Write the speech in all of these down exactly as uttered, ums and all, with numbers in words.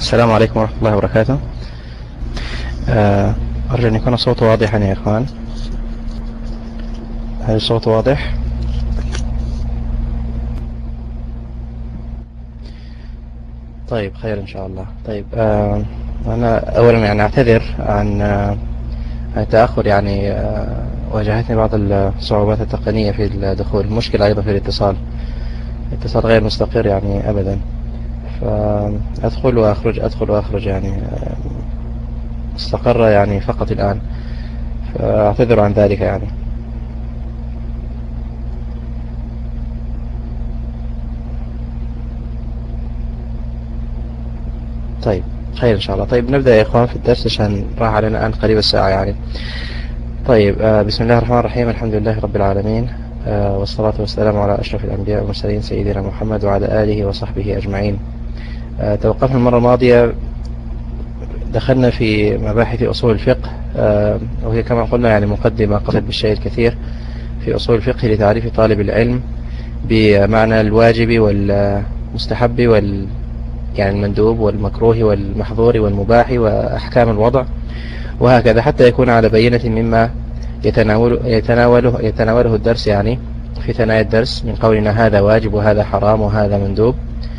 السلام عليكم ورحمة الله وبركاته. أرجو أن يكون الصوت واضحا يا إخوان. هل الصوت واضح؟ طيب خير إن شاء الله. طيب أنا أولا يعني أعتذر عن التأخر، يعني واجهتني بعض الصعوبات التقنية في الدخول، مشكلة أيضا في الاتصال، الاتصال غير مستقر يعني أبدا، فأدخل وأخرج أدخل وأخرج يعني استقر يعني فقط الآن، فأعتذر عن ذلك يعني. طيب خير إن شاء الله. طيب نبدأ يا إخوان في الدرس عشان راح علينا الآن قريب الساعة يعني. طيب آه بسم الله الرحمن الرحيم، الحمد لله رب العالمين، آه والصلاة والسلام على أشرف الأنبياء والمرسلين سيدنا محمد وعلى آله وصحبه أجمعين. آه توقفنا المرة الماضية، دخلنا في مباحث أصول الفقه، آه وهي كما قلنا يعني مقدمة قصد بالشيء الكثير في أصول الفقه لتعريف طالب العلم بمعنى الواجب والمستحب وال يعني المندوب والمكروه والمحظور والمباح وأحكام الوضع وهكذا، حتى يكون على بينة مما يتناوله, يتناوله, يتناوله الدرس يعني في ثنايا الدرس، من قولنا هذا واجب وهذا حرام وهذا مندوب.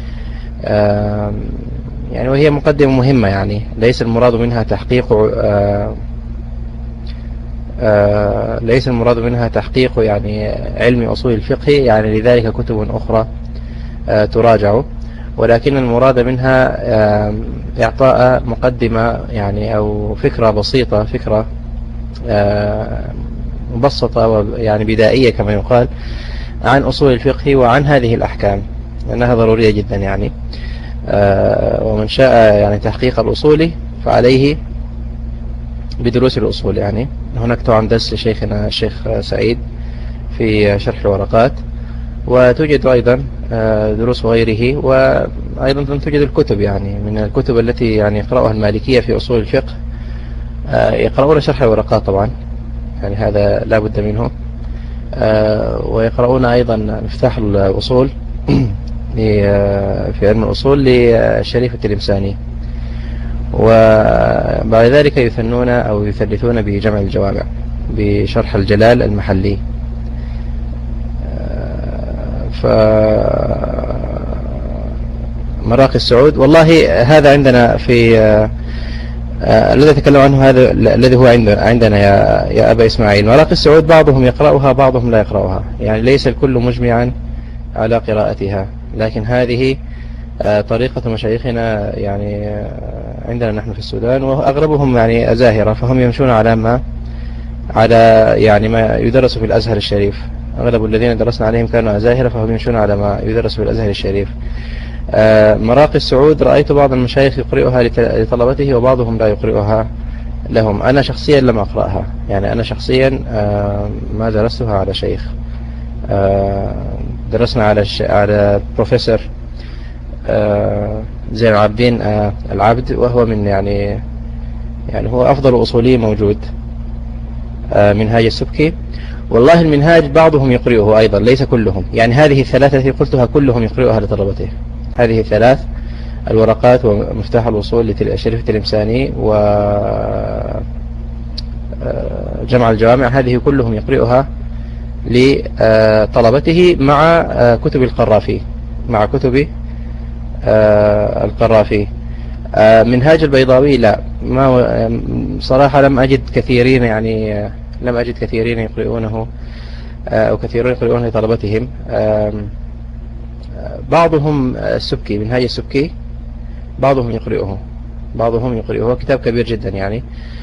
يعني وهي مقدمة مهمة، يعني ليس المراد منها تحقيق ليس المراد منها تحقيق يعني علم أصول الفقه، يعني لذلك كتب أخرى تراجع، ولكن المراد منها إعطاء مقدمة يعني أو فكرة بسيطة، فكرة مبسطة يعني بدائية كما يقال عن أصول الفقه وعن هذه الأحكام، لأنها ضرورية جدا يعني. ومن شاء يعني تحقيق الأصول فعليه بدروس الأصول. يعني هناك طبعا درس لشيخنا الشيخ سعيد في شرح الورقات، وتوجد أيضا دروس غيره، وأيضا توجد الكتب، يعني من الكتب التي يعني يقرأها المالكية في أصول الفقه يقرؤون شرح الورقات طبعا، يعني هذا لا بد منه، ويقرؤون أيضا مفتاح الأصول في علم الأصول للشريف التلمساني، وبعد ذلك يثنون أو يثلثون بجمع الجوامع بشرح الجلال المحلي. فمراقي السعود والله هذا عندنا في الذي أتكلم عنه، هذا الذي هو عندنا يا يا أبا إسماعيل. مراقي السعود بعضهم يقرأها بعضهم لا يقرأها، يعني ليس الكل مجمعا على قراءتها، لكن هذه طريقة مشايخنا يعني عندنا نحن في السودان، وأغلبهم يعني أزاهرة، فهم يمشون على ما على يعني ما يدرس في الأزهر الشريف. أغلب الذين درسنا عليهم كانوا أزاهرة، فهم يمشون على ما يدرس في الأزهر الشريف. مراقي السعود رأيت بعض المشايخ يقرئها لطلبته وبعضهم لا يقرئها لهم. أنا شخصيا لم أقرأها، يعني أنا شخصيا ما درستها على شيخ، درسنا على على بروفيسور زين العابدين العبد، وهو من يعني يعني هو أفضل أصولي موجود، منهاج السبكي. والله المنهاج بعضهم يقرئه أيضا، ليس كلهم، يعني هذه الثلاثة التي قلتها كلهم يقرئها لطلبته، هذه الثلاث الورقات ومفتاح الوصول للشريف التلمساني وجمع الجوامع، هذه كلهم يقرئها لطلبته مع كتب القرافي، مع كتب القرافي. منهاج البيضاوي لا، ما صراحة لم أجد كثيرين، يعني لم أجد كثيرين يقرؤونه أو كثيرون يقرؤونه لطلبتهم. بعضهم السبكي، منهاج السبكي بعضهم يقرؤه بعضهم يقرؤه كتاب كبير جدا يعني.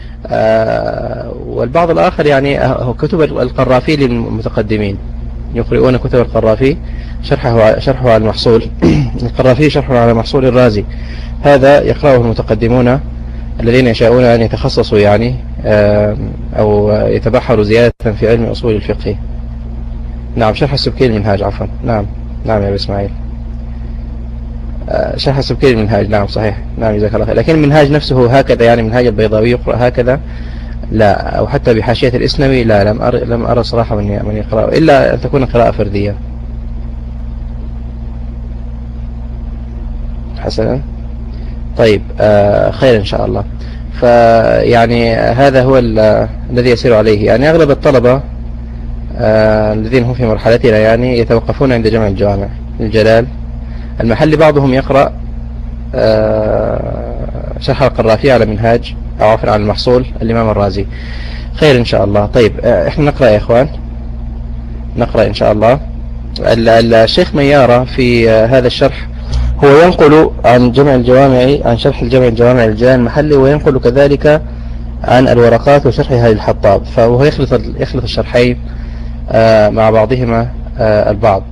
والبعض الآخر يعني هو كتب القرافي للمتقدمين، يقرؤون كتب القرافي، شرحه شرحه على المحصول القرافي شرحه على محصول الرازي، هذا يقرأه المتقدمون الذين يشاءون أن يتخصصوا يعني أو يتبحروا زيادة في علم أصول الفقه. نعم شرح السبكي المنهاج، عفوا نعم نعم يا أبو إسماعيل، شرح السبكي المنهاج، نعم صحيح، نعم جزاك الله خير. لكن المنهاج نفسه هكذا، يعني منهاج البيضاوي يقرأ هكذا لا، أو حتى بحاشية الإسنوي لا، لم أرى لم أرى صراحة من من يقرأه إلا أن تكون قراءة فردية. حسنا. طيب آه خير إن شاء الله. فيعني هذا هو الذي يسير عليه، يعني أغلب الطلبة آه الذين هم في مرحلتنا يعني يتوقفون عند جمع الجوامع الجلال المحلي. بعضهم يقرأ آه شرح القرافي على منهاج أو عفوا على المحصول الإمام الرازي. خير إن شاء الله. طيب آه إحنا نقرأ يا إخوان، نقرأ إن شاء الله. الشيخ ميارة في آه هذا الشرح هو ينقل عن جمع الجوامع، عن شرح الجمع الجوامع الجلال المحلي، وينقل كذلك عن الورقات وشرحها للحطاب، فهو يخلط يخلط الشرحين آه مع بعضهما آه البعض.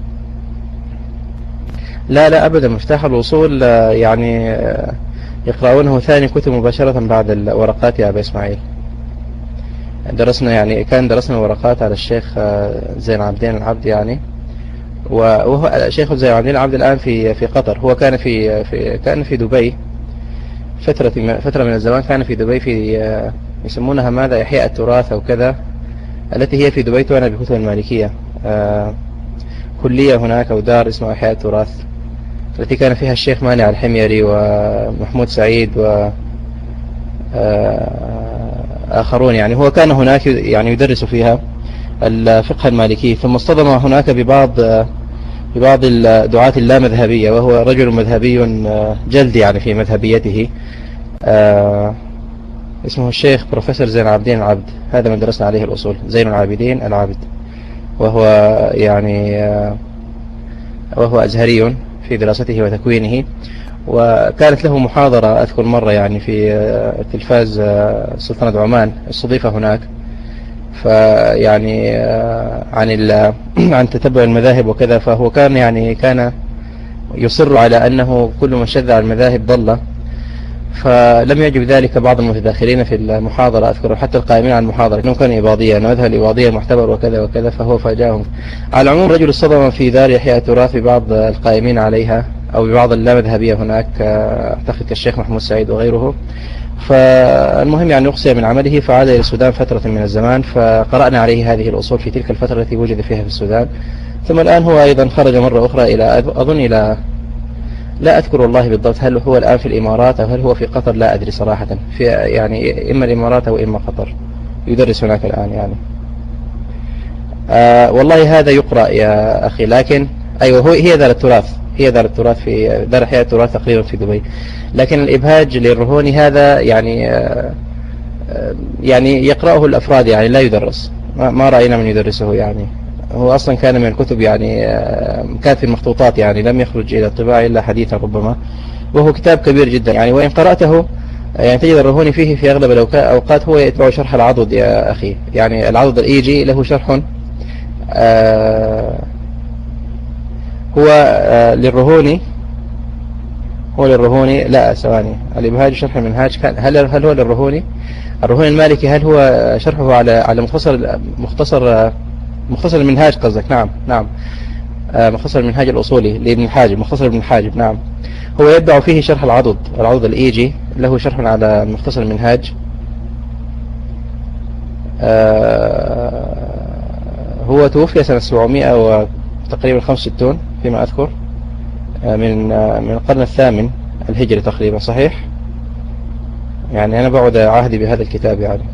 لا لا أبدا، مفتاح الوصول آه يعني آه يقرؤونه ثاني كتب مباشرة بعد الورقات يا أبا إسماعيل. درسنا يعني كان درسنا الورقات على الشيخ آه زين العابدين العبد يعني، وهو الشيخ زين العابدين العبد الآن في في قطر. هو كان في في كان في دبي فترة فترة من الزمان، كان في دبي في آه يسمونها ماذا إحياء التراث أو كذا، التي هي في دبي تعنى بكتب المالكية، آه كلية هناك أو دار اسمها إحياء التراث، التي كان فيها الشيخ مانع الحميري ومحمود سعيد و آخرون. يعني هو كان هناك يعني يدرس فيها الفقه المالكي، ثم اصطدم هناك ببعض ببعض الدعاة اللامذهبية، وهو رجل مذهبي جلد يعني في مذهبيته، اسمه الشيخ بروفيسور زين العابدين العبد. هذا من درسنا عليه الأصول، زين العابدين العبد، وهو يعني وهو أزهري في دراسته وتكوينه. وكانت له محاضرة أذكر مرة يعني في تلفاز سلطنة عمان، استضيف هناك، فيعني عن عن تتبع المذاهب وكذا. فهو كان يعني كان يصر على أنه كل من شذ عن المذاهب ضل، فلم يعجب ذلك بعض المتداخلين في المحاضرة أذكر، حتى القائمين على المحاضرة إنه كان إباضيا، نذهب الإباضية معتبر وكذا وكذا، فهو فاجأهم. على العموم رجل اصطدم في دار إحياء التراث ببعض القائمين عليها أو ببعض اللامذهبية هناك، أعتقد كالشيخ محمود سعيد وغيره. فالمهم يعني أقصي من عمله، فعاد إلى السودان فترة من الزمان، فقرأنا عليه هذه الأصول في تلك الفترة التي وجد فيها في السودان. ثم الآن هو أيضا خرج مرة أخرى إلى أظن إلى لا أذكر والله بالضبط هل هو الآن في الإمارات أو هل هو في قطر، لا أدري صراحة، في يعني إما الإمارات أو إما قطر، يدرس هناك الآن يعني. آه والله هذا يقرأ يا أخي، لكن أيوة هو هي دار التراث، هي دار التراث في دار إحياء التراث تقريبا في دبي. لكن الإبهاج للرهوني هذا يعني آه يعني يقرأه الأفراد يعني لا يدرس، ما رأينا من يدرسه يعني. هو أصلا كان من الكتب يعني كان في المخطوطات يعني، لم يخرج إلى الطباعة إلا حديثا ربما، وهو كتاب كبير جدا يعني. وإن قرأته يعني تجد الرهوني فيه في أغلب الأوقات هو يتبع شرح العضد يا أخي، يعني العضد الإيجي له شرح آه هو آه للرهوني هو للرهوني لا ثواني الإبهاج شرح المنهاج كان هل هل هو للرهوني الرهوني المالكي، هل هو شرحه على على مختصر مختصر مختصر المنهاج قصدك؟ نعم نعم آه مختصر المنهاج الأصولي لابن الحاجب، مختصر ابن الحاجب نعم. هو يتبع فيه شرح العضد، العضد الإيجي له شرح على مختصر المنهاج. آه هو توفي سنة سبعمائة وتقريبا خمسة وستين فيما أذكر، آه من آه من القرن الثامن الهجري تقريبا، صحيح؟ يعني أنا بعد عهدي بهذا الكتاب يعني.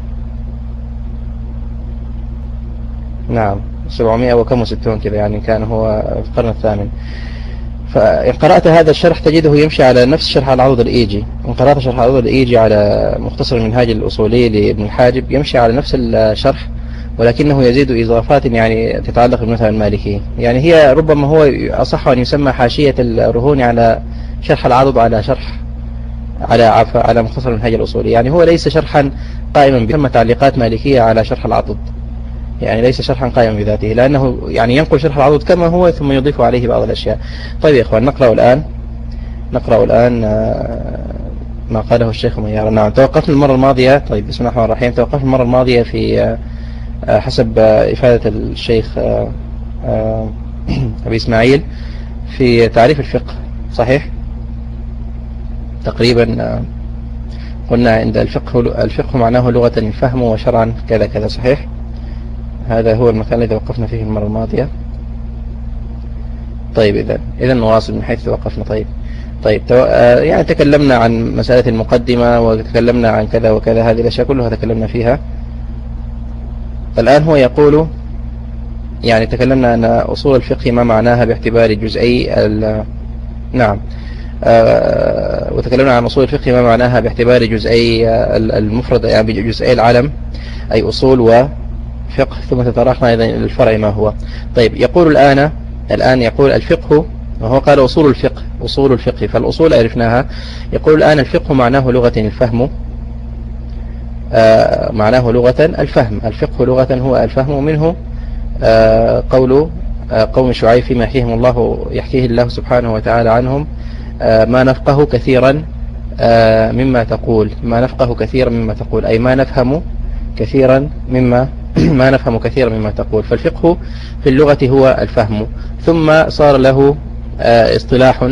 نعم سبعمائة وكم وستون كذا يعني، كان هو في القرن الثامن. فإن قرأت هذا الشرح تجده يمشي على نفس شرح العضد الإيجي. إن قرأت شرح العضد الإيجي على مختصر المنهاج الأصولي لابن الحاجب يمشي على نفس الشرح، ولكنه يزيد إضافات يعني تتعلق بالمذهب المالكي. يعني هي ربما هو أصح أن يسمى حاشية الرهوني على شرح العضد على شرح على عفا على مختصر المنهاج الأصولي. يعني هو ليس شرحا قائما بثم تعليقات مالكية على شرح العضد، يعني ليس شرحا قائما بذاته، لأنه يعني ينقل شرح العضد كما هو ثم يضيف عليه بعض الأشياء. طيب يا إخوان نقرأ الآن نقرأ الآن ما قاله الشيخ ميار. نعم توقفنا المرة الماضية. طيب بسم الله الرحمن الرحيم. توقفنا المرة الماضية في حسب إفادة الشيخ أبي إسماعيل في تعريف الفقه، صحيح؟ تقريبا قلنا عند الفقه الفقه معناه لغة الفهم وشرعا كذا كذا، صحيح؟ هذا هو المكان الذي وقفنا فيه المرة الماضية. طيب إذا إذا نواصل من حيث وقفنا. طيب طيب يعني تكلمنا عن مسألة المقدمة وتكلمنا عن كذا وكذا، هذه الأشياء كلها تكلمنا فيها. الآن هو يقول يعني تكلمنا أن أصول الفقه ما معناها باعتبار جزئي نعم آه وتكلمنا عن أصول الفقه ما معناها باعتبار جزئي المفرد يعني بجزئي العلم أي أصول وفقه، ثم تطرقنا أيضا إلى الفرع ما هو. طيب يقول الآن الآن يقول الفقه، وهو قال أصول الفقه أصول الفقه، فالأصول عرفناها. يقول الآن الفقه معناه لغة الفهم، آه معناه لغة الفهم. الفقه لغة هو الفهم، ومنه آه قول آه قوم شعيب فيما يحكيهم الله يحكيه الله سبحانه وتعالى عنهم آه ما نفقه كثيرا آه مما تقول ما نفقه كثيرا مما تقول أي ما نفهم كثيرا مما ما نفهم كثيرا مما تقول. فالفقه في اللغة هو الفهم، ثم صار له آه اصطلاح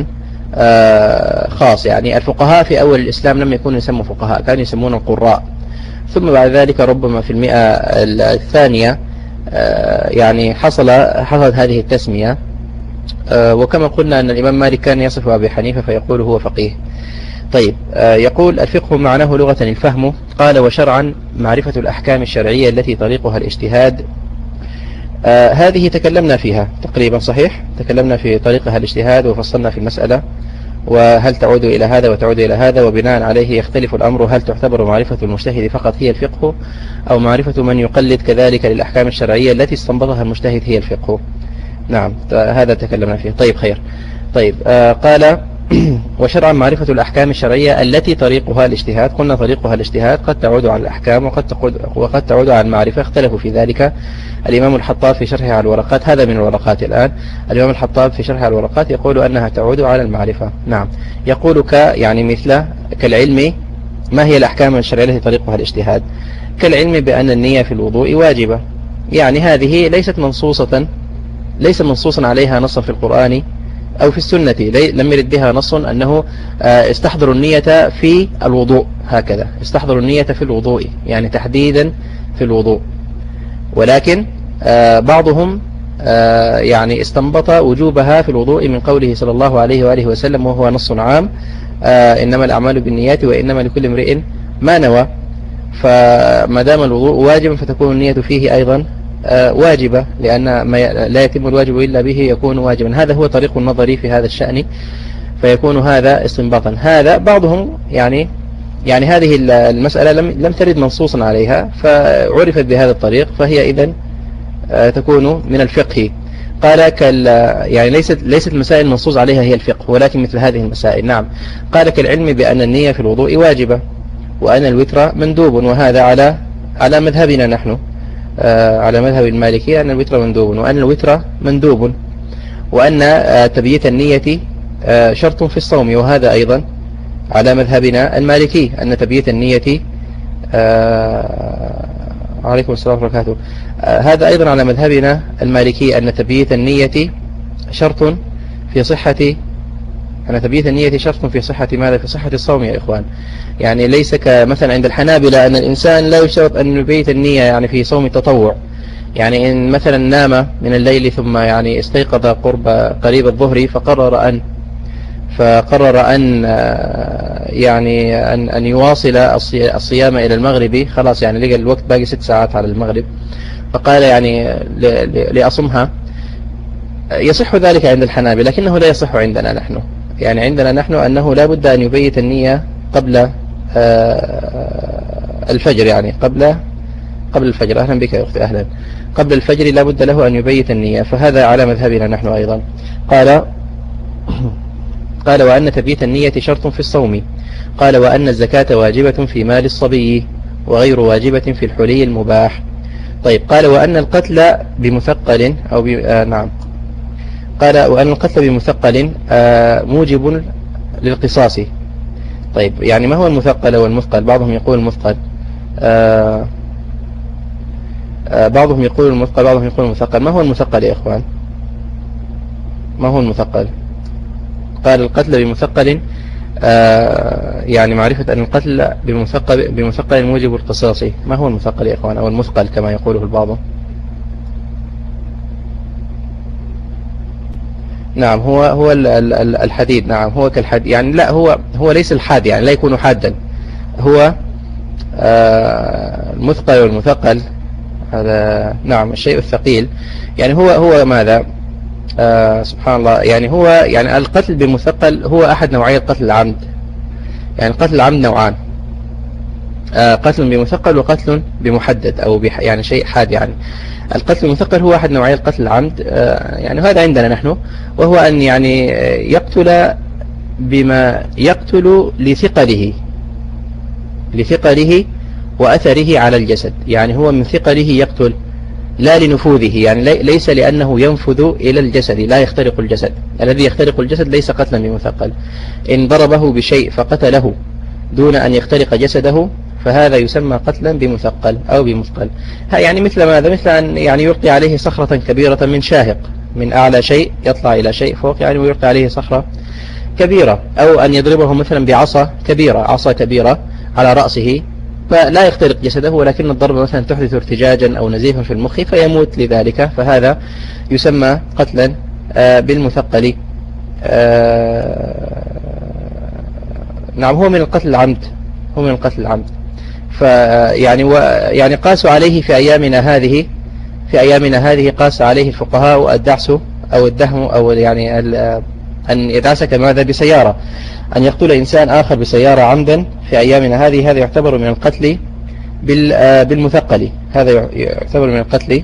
آه خاص. يعني الفقهاء في أول الإسلام لم يكونوا يسموا فقهاء، كانوا يسمون القراء، ثم بعد ذلك ربما في المئة الثانية آه يعني حصل حصلت هذه التسمية. آه وكما قلنا أن الإمام مالك كان يصف أبي حنيفة فيقول هو فقيه. طيب آه يقول الفقه معناه لغة الفهم. قال وشرعا معرفة الأحكام الشرعية التي طريقها الاجتهاد. آه هذه تكلمنا فيها تقريبا صحيح، تكلمنا في طريقها الاجتهاد وفصلنا في المسألة، وهل تعود إلى هذا وتعود إلى هذا، وبناء عليه يختلف الأمر هل تعتبر معرفة المجتهد فقط هي الفقه أو معرفة من يقلد كذلك للأحكام الشرعية التي استنبطها المجتهد هي الفقه. نعم هذا تكلمنا فيه. طيب خير. طيب آه قال وشرعا معرفة الأحكام الشرعية التي طريقها الاجتهاد. قلنا طريقها الاجتهاد قد تعود على الأحكام وقد وقد تعود على المعرفة، اختلفوا في ذلك. الإمام الحطاب في شرحه على الورقات، هذا من الورقات الآن، الإمام الحطاب في شرحه على الورقات يقول أنها تعود على المعرفة. نعم يقول ك يعني مثل كالعلم ما هي الأحكام الشرعية التي طريقها الاجتهاد؟ كالعلم بأن النية في الوضوء واجبة، يعني هذه ليست منصوصة ليس منصوصا عليها نصا في القرآن أو في السنة، لم يرد بها نص أنه استحضروا النية في الوضوء، هكذا استحضروا النية في الوضوء يعني تحديدا في الوضوء، ولكن بعضهم يعني استنبط وجوبها في الوضوء من قوله صلى الله عليه وآله وسلم وهو نص عام إنما الأعمال بالنيات وإنما لكل امرئ ما نوى. فما دام الوضوء واجبا فتكون النية فيه أيضا واجبة، لأن ما لا يتم الواجب إلا به يكون واجبا. هذا هو طريق النظري في هذا الشأن، فيكون هذا استنباطا. هذا بعضهم يعني يعني هذه المسألة لم لم ترد منصوصا عليها فعرفت بهذا الطريق، فهي إذن تكون من الفقه. قال كال يعني ليست ليست المسائل المنصوص عليها هي الفقه، ولكن مثل هذه المسائل. نعم قال كالعلم بأن النية في الوضوء واجبة وأن الوتر مندوب، وهذا على على مذهبنا نحن آه على مذهب المالكي أن الوتر مندوب وأن الوتر مندوب وأن آه تبييت النية آه شرط في الصوم، وهذا أيضا على مذهبنا المالكي أن تبييت النية آه عليكم السلام ورحمة الله وبركاته آه هذا أيضا على مذهبنا المالكي أن تبييت النية شرط في صحة أن تبييت النية شرط في صحة ماذا؟ في صحة الصوم يا إخوان. يعني ليس كمثلا عند الحنابلة أن الإنسان لا يشترط أن يبيت النية يعني في صوم التطوع، يعني إن مثلا نام من الليل ثم يعني استيقظ قرب قريب الظهر فقرر أن فقرر أن يعني أن أن يواصل الصيام إلى المغرب، خلاص يعني لقى الوقت باقي ست ساعات على المغرب فقال يعني لأصمها، يصح ذلك عند الحنابلة لكنه لا يصح عندنا نحن. يعني عندنا نحن أنه لا بد أن يبيت النية قبل الفجر، يعني قبل قبل الفجر. أهلا بك يا أختي أهلا. قبل الفجر لا بد له أن يبيت النية، فهذا على مذهبنا نحن أيضا. قال قال وأن تبييت النية شرط في الصوم. قال وأن الزكاة واجبة في مال الصبي وغير واجبة في الحلي المباح. طيب قال وأن القتل بمثقل أو ب... آه نعم قال وأن القتل بمثقل آه موجب للقصاص. طيب يعني ما هو المثقل والمثقل؟ بعضهم يقول المثقل آه آه بعضهم يقول المثقل بعضهم يقول المثقل. ما هو المثقل يا إخوان؟ ما هو المثقل؟ قال القتل بمثقل آه يعني معرفة أن القتل بمثقل بمثقل موجب القصاص. ما هو المثقل يا إخوان أو المثقل كما يقوله البعض؟ نعم هو هو ال- ال- الحديد، نعم هو كالحديد يعني، لا هو هو ليس الحاد يعني لا يكون حادا، هو آه، المثقل والمثقل هذا، نعم الشيء الثقيل يعني هو هو ماذا آه سبحان الله، يعني هو يعني القتل بمثقل هو أحد نوعي قتل العمد. يعني قتل العمد نوعان، آه قتل بمثقل وقتل بمحدد أو بح يعني شيء حاد. يعني القتل المثقل هو أحد نوعي القتل العمد، آه يعني هذا عندنا نحن، وهو أن يعني يقتل بما يقتل لثقله لثقله وأثره على الجسد. يعني هو من ثقله يقتل لا لنفوذه، يعني ليس لأنه ينفذ إلى الجسد، لا يخترق الجسد. الذي يخترق الجسد ليس قتلا بمثقل. إن ضربه بشيء فقتله دون أن يخترق جسده فهذا يسمى قتلا بمثقل أو بمثقل. يعني مثل ماذا؟ مثل أن يعني يلقي عليه صخرة كبيرة من شاهق، من أعلى شيء يطلع إلى شيء فوق، يعني ويلقي عليه صخرة كبيرة، أو أن يضربه مثلا بعصا كبيرة عصا كبيرة على رأسه فلا يخترق جسده، ولكن الضربة مثلا تحدث ارتجاجا أو نزيفا في المخ فيموت لذلك، فهذا يسمى قتلا بالمثقل. نعم هو من القتل العمد، هو من القتل العمد. فيعني يعني قاسوا عليه في أيامنا هذه في أيامنا هذه قاس عليه الفقهاء الدعس أو الدهم، أو يعني أن يدعسك ماذا بسيارة، أن يقتل إنسان آخر بسيارة عمدا في أيامنا هذه، هذا يعتبر من القتل بالمثقل، هذا يعتبر من القتل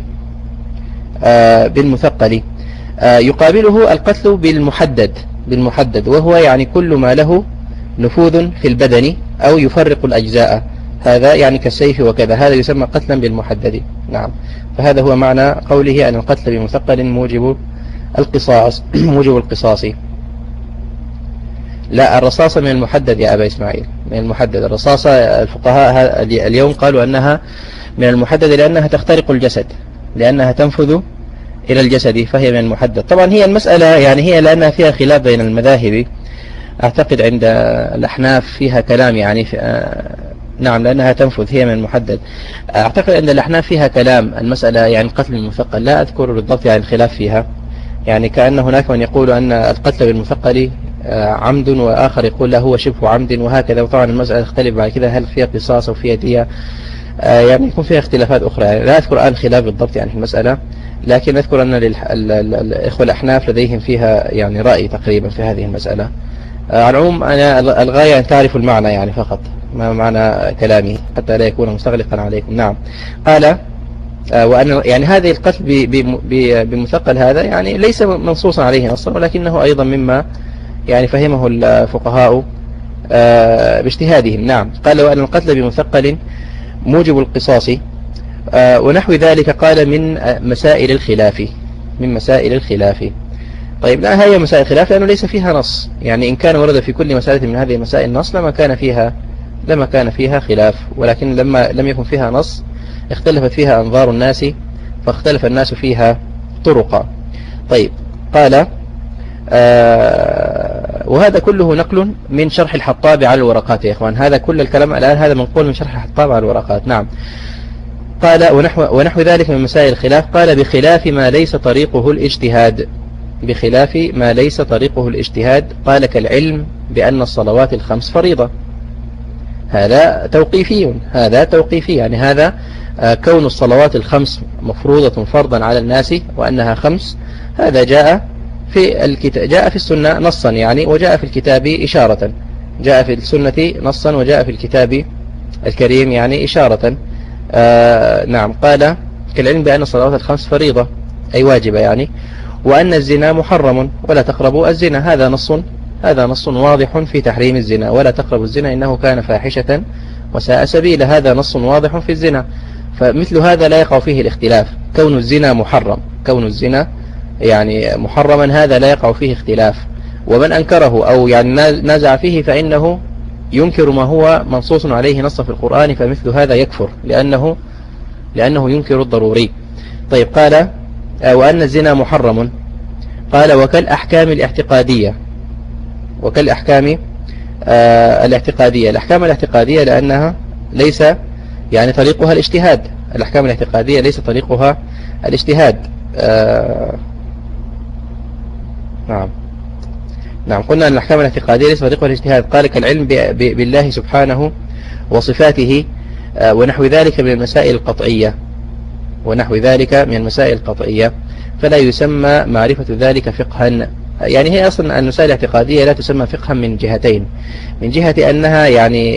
بالمثقل. يقابله القتل بالمحدد بالمحدد وهو يعني كل ما له نفوذ في البدن أو يفرق الأجزاء، هذا يعني كالسيف وكذا، هذا يسمى قتلا بالمحدد. نعم فهذا هو معنى قوله أن القتل بمثقل موجب القصاص موجب القصاص. لا، الرصاصة من المحدد يا أبا إسماعيل، من المحدد. الرصاصة الفقهاء اليوم قالوا أنها من المحدد لأنها تخترق الجسد، لأنها تنفذ إلى الجسد، فهي من المحدد. طبعا هي المسألة يعني هي لأنها فيها خلاف بين المذاهب، أعتقد عند الأحناف فيها كلام يعني في نعم لأنها تنفذ، هي من المحدد. أعتقد عند الأحناف فيها كلام المسألة يعني القتل المثقل، لا أذكر بالضبط يعني الخلاف فيها، يعني كأن هناك من يقول أن القتل بالمثقل عمد، وآخر يقول لا هو شبه عمد، وهكذا. وطبعا المسألة تختلف بعد كذا هل فيها قصاص أو فيها دية، يعني يكون فيها اختلافات أخرى، يعني لا أذكر الآن خلاف بالضبط يعني في المسألة، لكن أذكر أن الإخوة الأحناف لديهم فيها يعني رأي تقريبا في هذه المسألة. على العموم أنا الغاية أن تعرفوا المعنى يعني فقط، ما معنى كلامي حتى لا يكون مستغلقا عليكم. نعم قال وأن يعني هذه القتل بمثقل هذا يعني ليس منصوصا عليه نصا، ولكنه أيضا مما يعني فهمه الفقهاء باجتهادهم. نعم قال وأن القتل بمثقل موجب القصاص ونحو ذلك، قال من مسائل الخلاف من مسائل الخلاف. طيب لا هي مسائل الخلاف لأنه ليس فيها نص، يعني إن كان ورد في كل مسألة من هذه المسائل نص لما كان فيها لما كان فيها خلاف، ولكن لما لم يكن فيها نص اختلفت فيها أنظار الناس، فاختلف الناس فيها طرقا. طيب قال آه وهذا كله نقل من شرح الحطاب على الورقات يا إخوان، هذا كل الكلام الآن هذا منقول من شرح الحطاب على الورقات. نعم قال ونحو, ونحو ذلك من مسائل الخلاف، قال بخلاف ما ليس طريقه الاجتهاد بخلاف ما ليس طريقه الاجتهاد قال كالعلم بأن الصلوات الخمس فريضة، هذا توقيفي هذا توقيفي يعني هذا كون الصلوات الخمس مفروضة فرضا على الناس وأنها خمس، هذا جاء في الكتاب جاء في السنة نصا يعني، وجاء في الكتاب إشارة، جاء في السنة نصا وجاء في الكتاب الكريم يعني إشارة. آه نعم قال كالعلم بأن الصلوات الخمس فريضة أي واجبة يعني، وأن الزنا محرم ولا تقربوا الزنا، هذا نص هذا نص واضح في تحريم الزنا، ولا تقربوا الزنا إنه كان فاحشة وساء سبيلا، هذا نص واضح في الزنا. فمثل هذا لا يقع فيه الاختلاف، كون الزنا محرم كون الزنا يعني محرما هذا لا يقع فيه اختلاف، ومن أنكره أو يعني نازع فيه فإنه ينكر ما هو منصوص عليه نص في القرآن، فمثل هذا يكفر لأنه لأنه ينكر الضروري. طيب قال وأن الزنا محرم، قال وكالأحكام الاعتقادية وكالأحكام آه الاعتقادية الأحكام الاعتقادية لأنها ليس يعني طريقها الاجتهاد، الأحكام الاعتقادية ليس طريقها الاجتهاد. آه نعم نعم قلنا أن الأحكام الاعتقادية ليس طريقها الاجتهاد، قال كالعلم بالله سبحانه وصفاته ونحو ذلك من المسائل القطعية ونحو ذلك من المسائل القطعية فلا يسمى معرفة ذلك فقها. يعني هي أصلا المسائل الاعتقادية لا تسمى فقها من جهتين، من جهة أنها يعني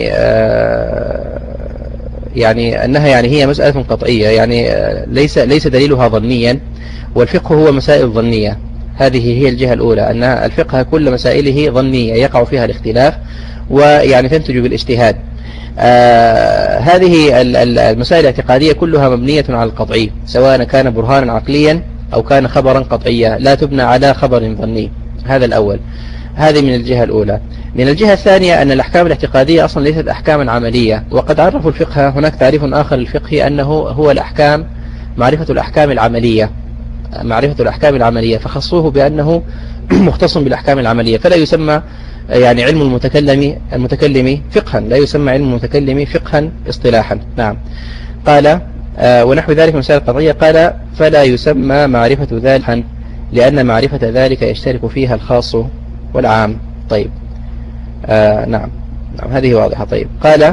يعني أنها يعني هي مسألة قطعية، يعني ليس ليس دليلها ظنيا، والفقه هو مسائل ظنية. هذه هي الجهة الأولى، أن الفقه كل مسائله ظنية يقع فيها الاختلاف ويعني تنتج بالاجتهاد. آه هذه المسائل الاعتقادية كلها مبنية على القطعي، سواء كان برهانا عقليا أو كان خبرا قطعيا، لا تبنى على خبر ظني. هذا الأول، هذه من الجهة الأولى. من الجهة الثانية أن الأحكام الاعتقادية أصلا ليست أحكاما عملية، وقد عرفوا الفقه، هناك تعريف آخر للفقه أنه هو الأحكام، معرفة الأحكام العملية، معرفة الأحكام العملية، فخصوه بأنه مختص بالأحكام العملية، فلا يسمى يعني علم المتكلم المتكلم فقها، لا يسمى علم المتكلم فقها اصطلاحا. نعم قال آه ونحو ذلك من مسائل القطعية، قال فلا يسمى معرفة ذلك لأن معرفة ذلك يشترك فيها الخاص والعام. طيب آه نعم نعم هذه واضحة. طيب قال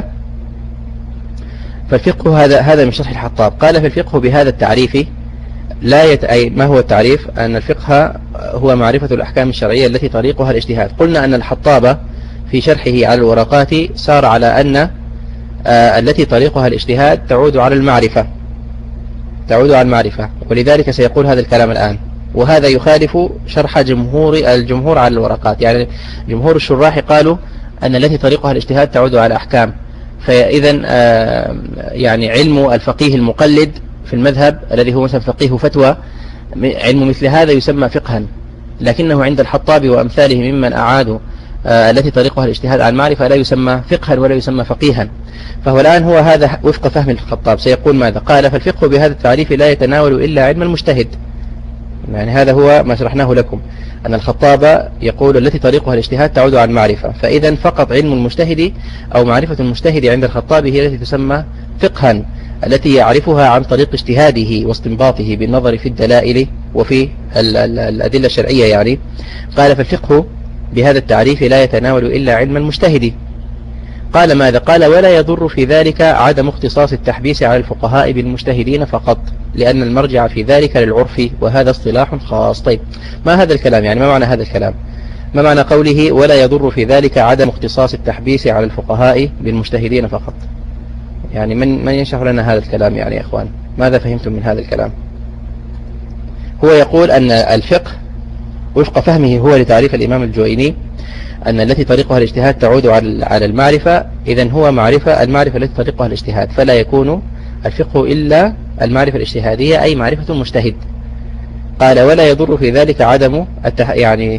فالفقه، هذا هذا من شرح الحطاب، قال فالفقه بهذا التعريف لا يت... أي ما هو التعريف؟ أن الفقه هو معرفة الأحكام الشرعية التي طريقها الاجتهاد. قلنا أن الحطاب في شرحه على الورقات سار على أن آه التي طريقها الاجتهاد تعود على المعرفة، تعود على المعرفة، ولذلك سيقول هذا الكلام الآن، وهذا يخالف شرح جمهور الجمهور على الورقات. يعني جمهور الشراح قالوا أن التي طريقها الاجتهاد تعود على أحكام، فإذا آه يعني علم الفقيه المقلد في المذهب الذي هو مثلا فقيه فتوى، علم مثل هذا يسمى فقها، لكنه عند الحطاب وأمثاله ممن أعادوا آه التي طريقها الاجتهاد على المعرفة لا يسمى فقها ولا يسمى فقيها. فهو الآن هو هذا وفق فهم الخطاب سيقول ماذا؟ قال فالفقه بهذا التعريف لا يتناول إلا علم المجتهد. يعني هذا هو ما شرحناه لكم، أن الخطاب يقول التي طريقها الاجتهاد تعود على المعرفة، فإذا فقط علم المجتهد أو معرفة المجتهد عند الخطاب هي التي تسمى فقها، التي يعرفها عن طريق اجتهاده واستنباطه بالنظر في الدلائل وفي الأدلة الشرعية. يعني قال فالفقه بهذا التعريف لا يتناول إلا علم المجتهد. قال ماذا؟ قال ولا يضر في ذلك عدم اختصاص التحبيس على الفقهاء بالمجتهدين فقط، لأن المرجع في ذلك للعرف وهذا اصطلاح خاص. طيب ما هذا الكلام؟ يعني ما معنى هذا الكلام؟ ما معنى قوله ولا يضر في ذلك عدم اختصاص التحبيس على الفقهاء بالمجتهدين فقط؟ يعني من من يشرح لنا هذا الكلام يعني يا إخوان؟ ماذا فهمتم من هذا الكلام؟ هو يقول أن الفقه وفق فهمه هو لتعريف الإمام الجويني أن التي طريقها الاجتهاد تعود على المعرفة، إذن هو معرفة المعرفة التي طريقها الاجتهاد، فلا يكون الفقه إلا المعرفة الاجتهادية أي معرفة المجتهد. قال ولا يضر في ذلك عدم التح... يعني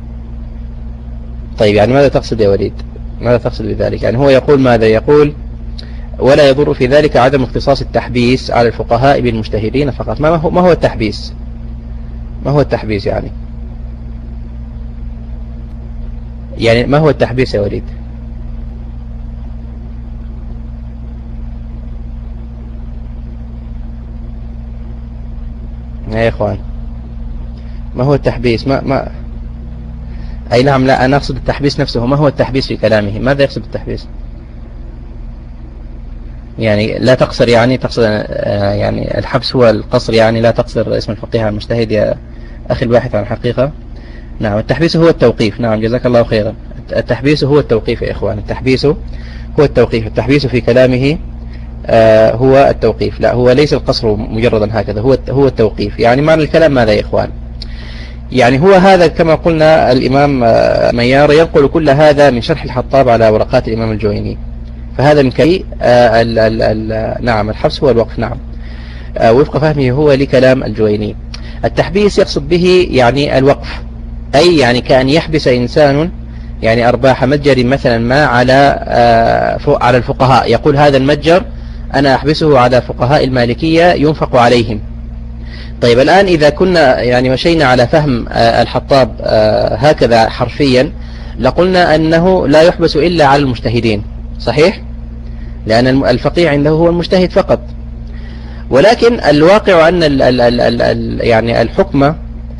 طيب يعني ماذا تقصد يا وليد؟ ماذا تقصد بذلك؟ يعني هو يقول ماذا؟ يقول ولا يضر في ذلك عدم اختصاص التحبيس على الفقهاء بالمجتهدين فقط. ما هو ما هو التحبيس؟ ما هو التحبيس يعني؟ يعني ما هو التحبيس يا وليد؟ يا إخوان ما هو التحبيس؟ ما ما أي نعم، لا أنا أقصد التحبيس نفسه. ما هو التحبيس في كلامه؟ ماذا يقصد بالتحبيس؟ يعني لا تقصر، يعني تقصد يعني الحبس هو القصر، يعني لا تقصر اسم الفقيه على المجتهد يا أخي الباحث عن الحقيقة. نعم التحبيس هو التوقيف. نعم جزاك الله خيرا. التحبيس هو التوقيف يا إخوان، التحبيس هو التوقيف. التحبيس في كلامه آه هو التوقيف، لا هو ليس القصر مجردا هكذا، هو هو التوقيف. يعني معنى الكلام ماذا يا إخوان؟ يعني هو هذا كما قلنا الإمام ميار ينقل كل هذا من شرح الحطاب على ورقات الإمام الجويني، فهذا من كي آه ال ال ال نعم الحبس هو الوقف. نعم آه وفق فهمه هو لكلام الجويني. التحبيس يقصد به يعني الوقف، أي يعني كأن يحبس إنسان يعني أرباح متجر مثلا ما على آه على الفقهاء، يقول هذا المتجر أنا أحبسه على فقهاء المالكية ينفق عليهم. طيب الآن إذا كنا يعني مشينا على فهم آه الحطاب آه هكذا حرفيا لقلنا أنه لا يحبس إلا على المجتهدين، صحيح؟ لأن الفقيه عنده هو المجتهد فقط. ولكن الواقع أن ال ال ال ال ال يعني الحكم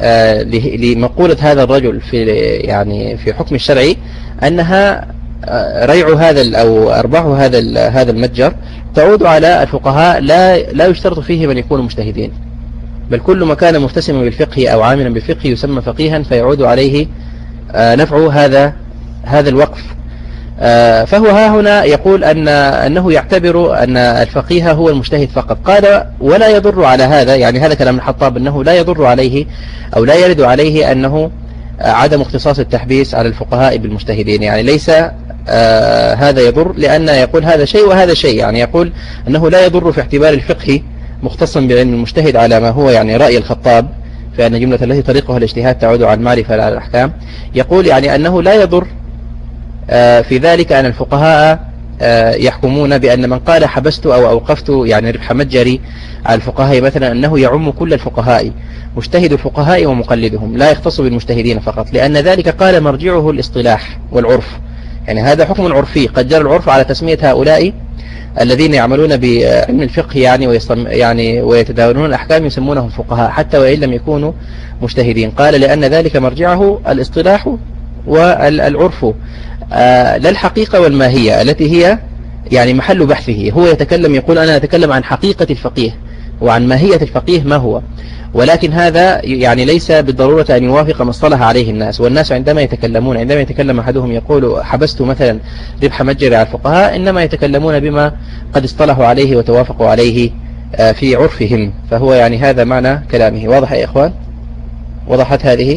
لمقولة هذا الرجل في يعني في حكم الشرعي أنها ريع هذا أو أرباح هذا هذا المتجر تعود على الفقهاء، لا لا يشترط فيه من يكونوا مجتهدين، بل كل ما كان متسما بالفقه أو عاملا بالفقه يسمى فقيها فيعود عليه نفع هذا هذا الوقف. فهو ها هنا يقول أن أنه يعتبر أن الفقيه هو المجتهد فقط. قال ولا يضر على هذا، يعني هذا كلام الحطاب، أنه لا يضر عليه أو لا يرد عليه أنه عدم اختصاص التحبيس على الفقهاء بالمجتهدين، يعني ليس آه هذا يضر، لأن يقول هذا شيء وهذا شيء، يعني يقول أنه لا يضر في اعتبار الفقه مختصا بعلم المجتهد على ما هو يعني رأي الخطاب، فإن جملة التي طريقها الاجتهاد تعود على المعرفة لا على الأحكام. يقول يعني أنه لا يضر آه في ذلك أن الفقهاء آه يحكمون بأن من قال حبست أو أوقفت يعني ربح متجري على الفقهاء مثلا أنه يعم كل الفقهاء، مجتهد الفقهاء ومقلدهم، لا يختص بالمجتهدين فقط، لأن ذلك قال مرجعه الاصطلاح والعرف، يعني هذا حكم عرفي قد جرى العرف على تسمية هؤلاء الذين يعملون بعلم الفقه يعني ويصم يعني ويتداولون الأحكام يسمونهم فقهاء حتى وإن لم يكونوا مجتهدين. قال لأن ذلك مرجعه الاصطلاح والعرف آه لا الحقيقة والماهية التي هي يعني محل بحثه. هو يتكلم يقول أنا أتكلم عن حقيقة الفقيه وعن ماهية الفقيه ما هو، ولكن هذا يعني ليس بالضرورة أن يوافق ما اصطلح عليه الناس. والناس عندما يتكلمون عندما يتكلم أحدهم يقول حبست مثلا ربح متجري على الفقهاء، إنما يتكلمون بما قد اصطلحوا عليه وتوافقوا عليه في عرفهم، فهو يعني هذا معنى كلامه. واضح يا إخوان؟ وضحت هذه؟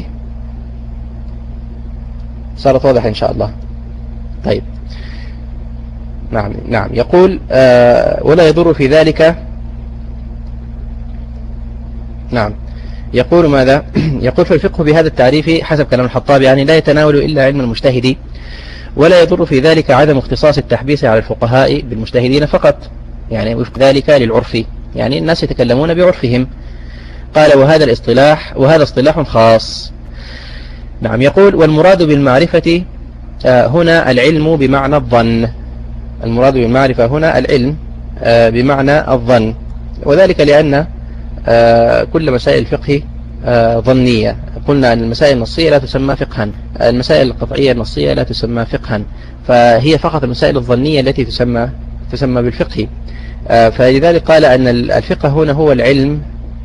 صارت واضحة إن شاء الله. طيب نعم نعم يقول آه ولا يضر في ذلك. نعم يقول ماذا؟ يقول فالفقه بهذا التعريف حسب كلام الحطاب يعني لا يتناول إلا علم المجتهد، ولا يضر في ذلك عدم اختصاص التحبيس على الفقهاء بالمجتهدين فقط، يعني وفق ذلك للعرف، يعني الناس يتكلمون بعرفهم. قال وهذا الاصطلاح وهذا اصطلاح خاص. نعم يقول والمراد بالمعرفة هنا العلم بمعنى الظن، المراد بالمعرفة هنا العلم بمعنى الظن، وذلك لأن كل مسائل الفقه ظنية. قلنا أن المسائل النصية لا تسمى فقها، المسائل القطعية النصية لا تسمى فقها، فهي فقط المسائل الظنية التي تسمى تسمى بالفقه. فلذلك قال أن الفقه هنا هو العلم.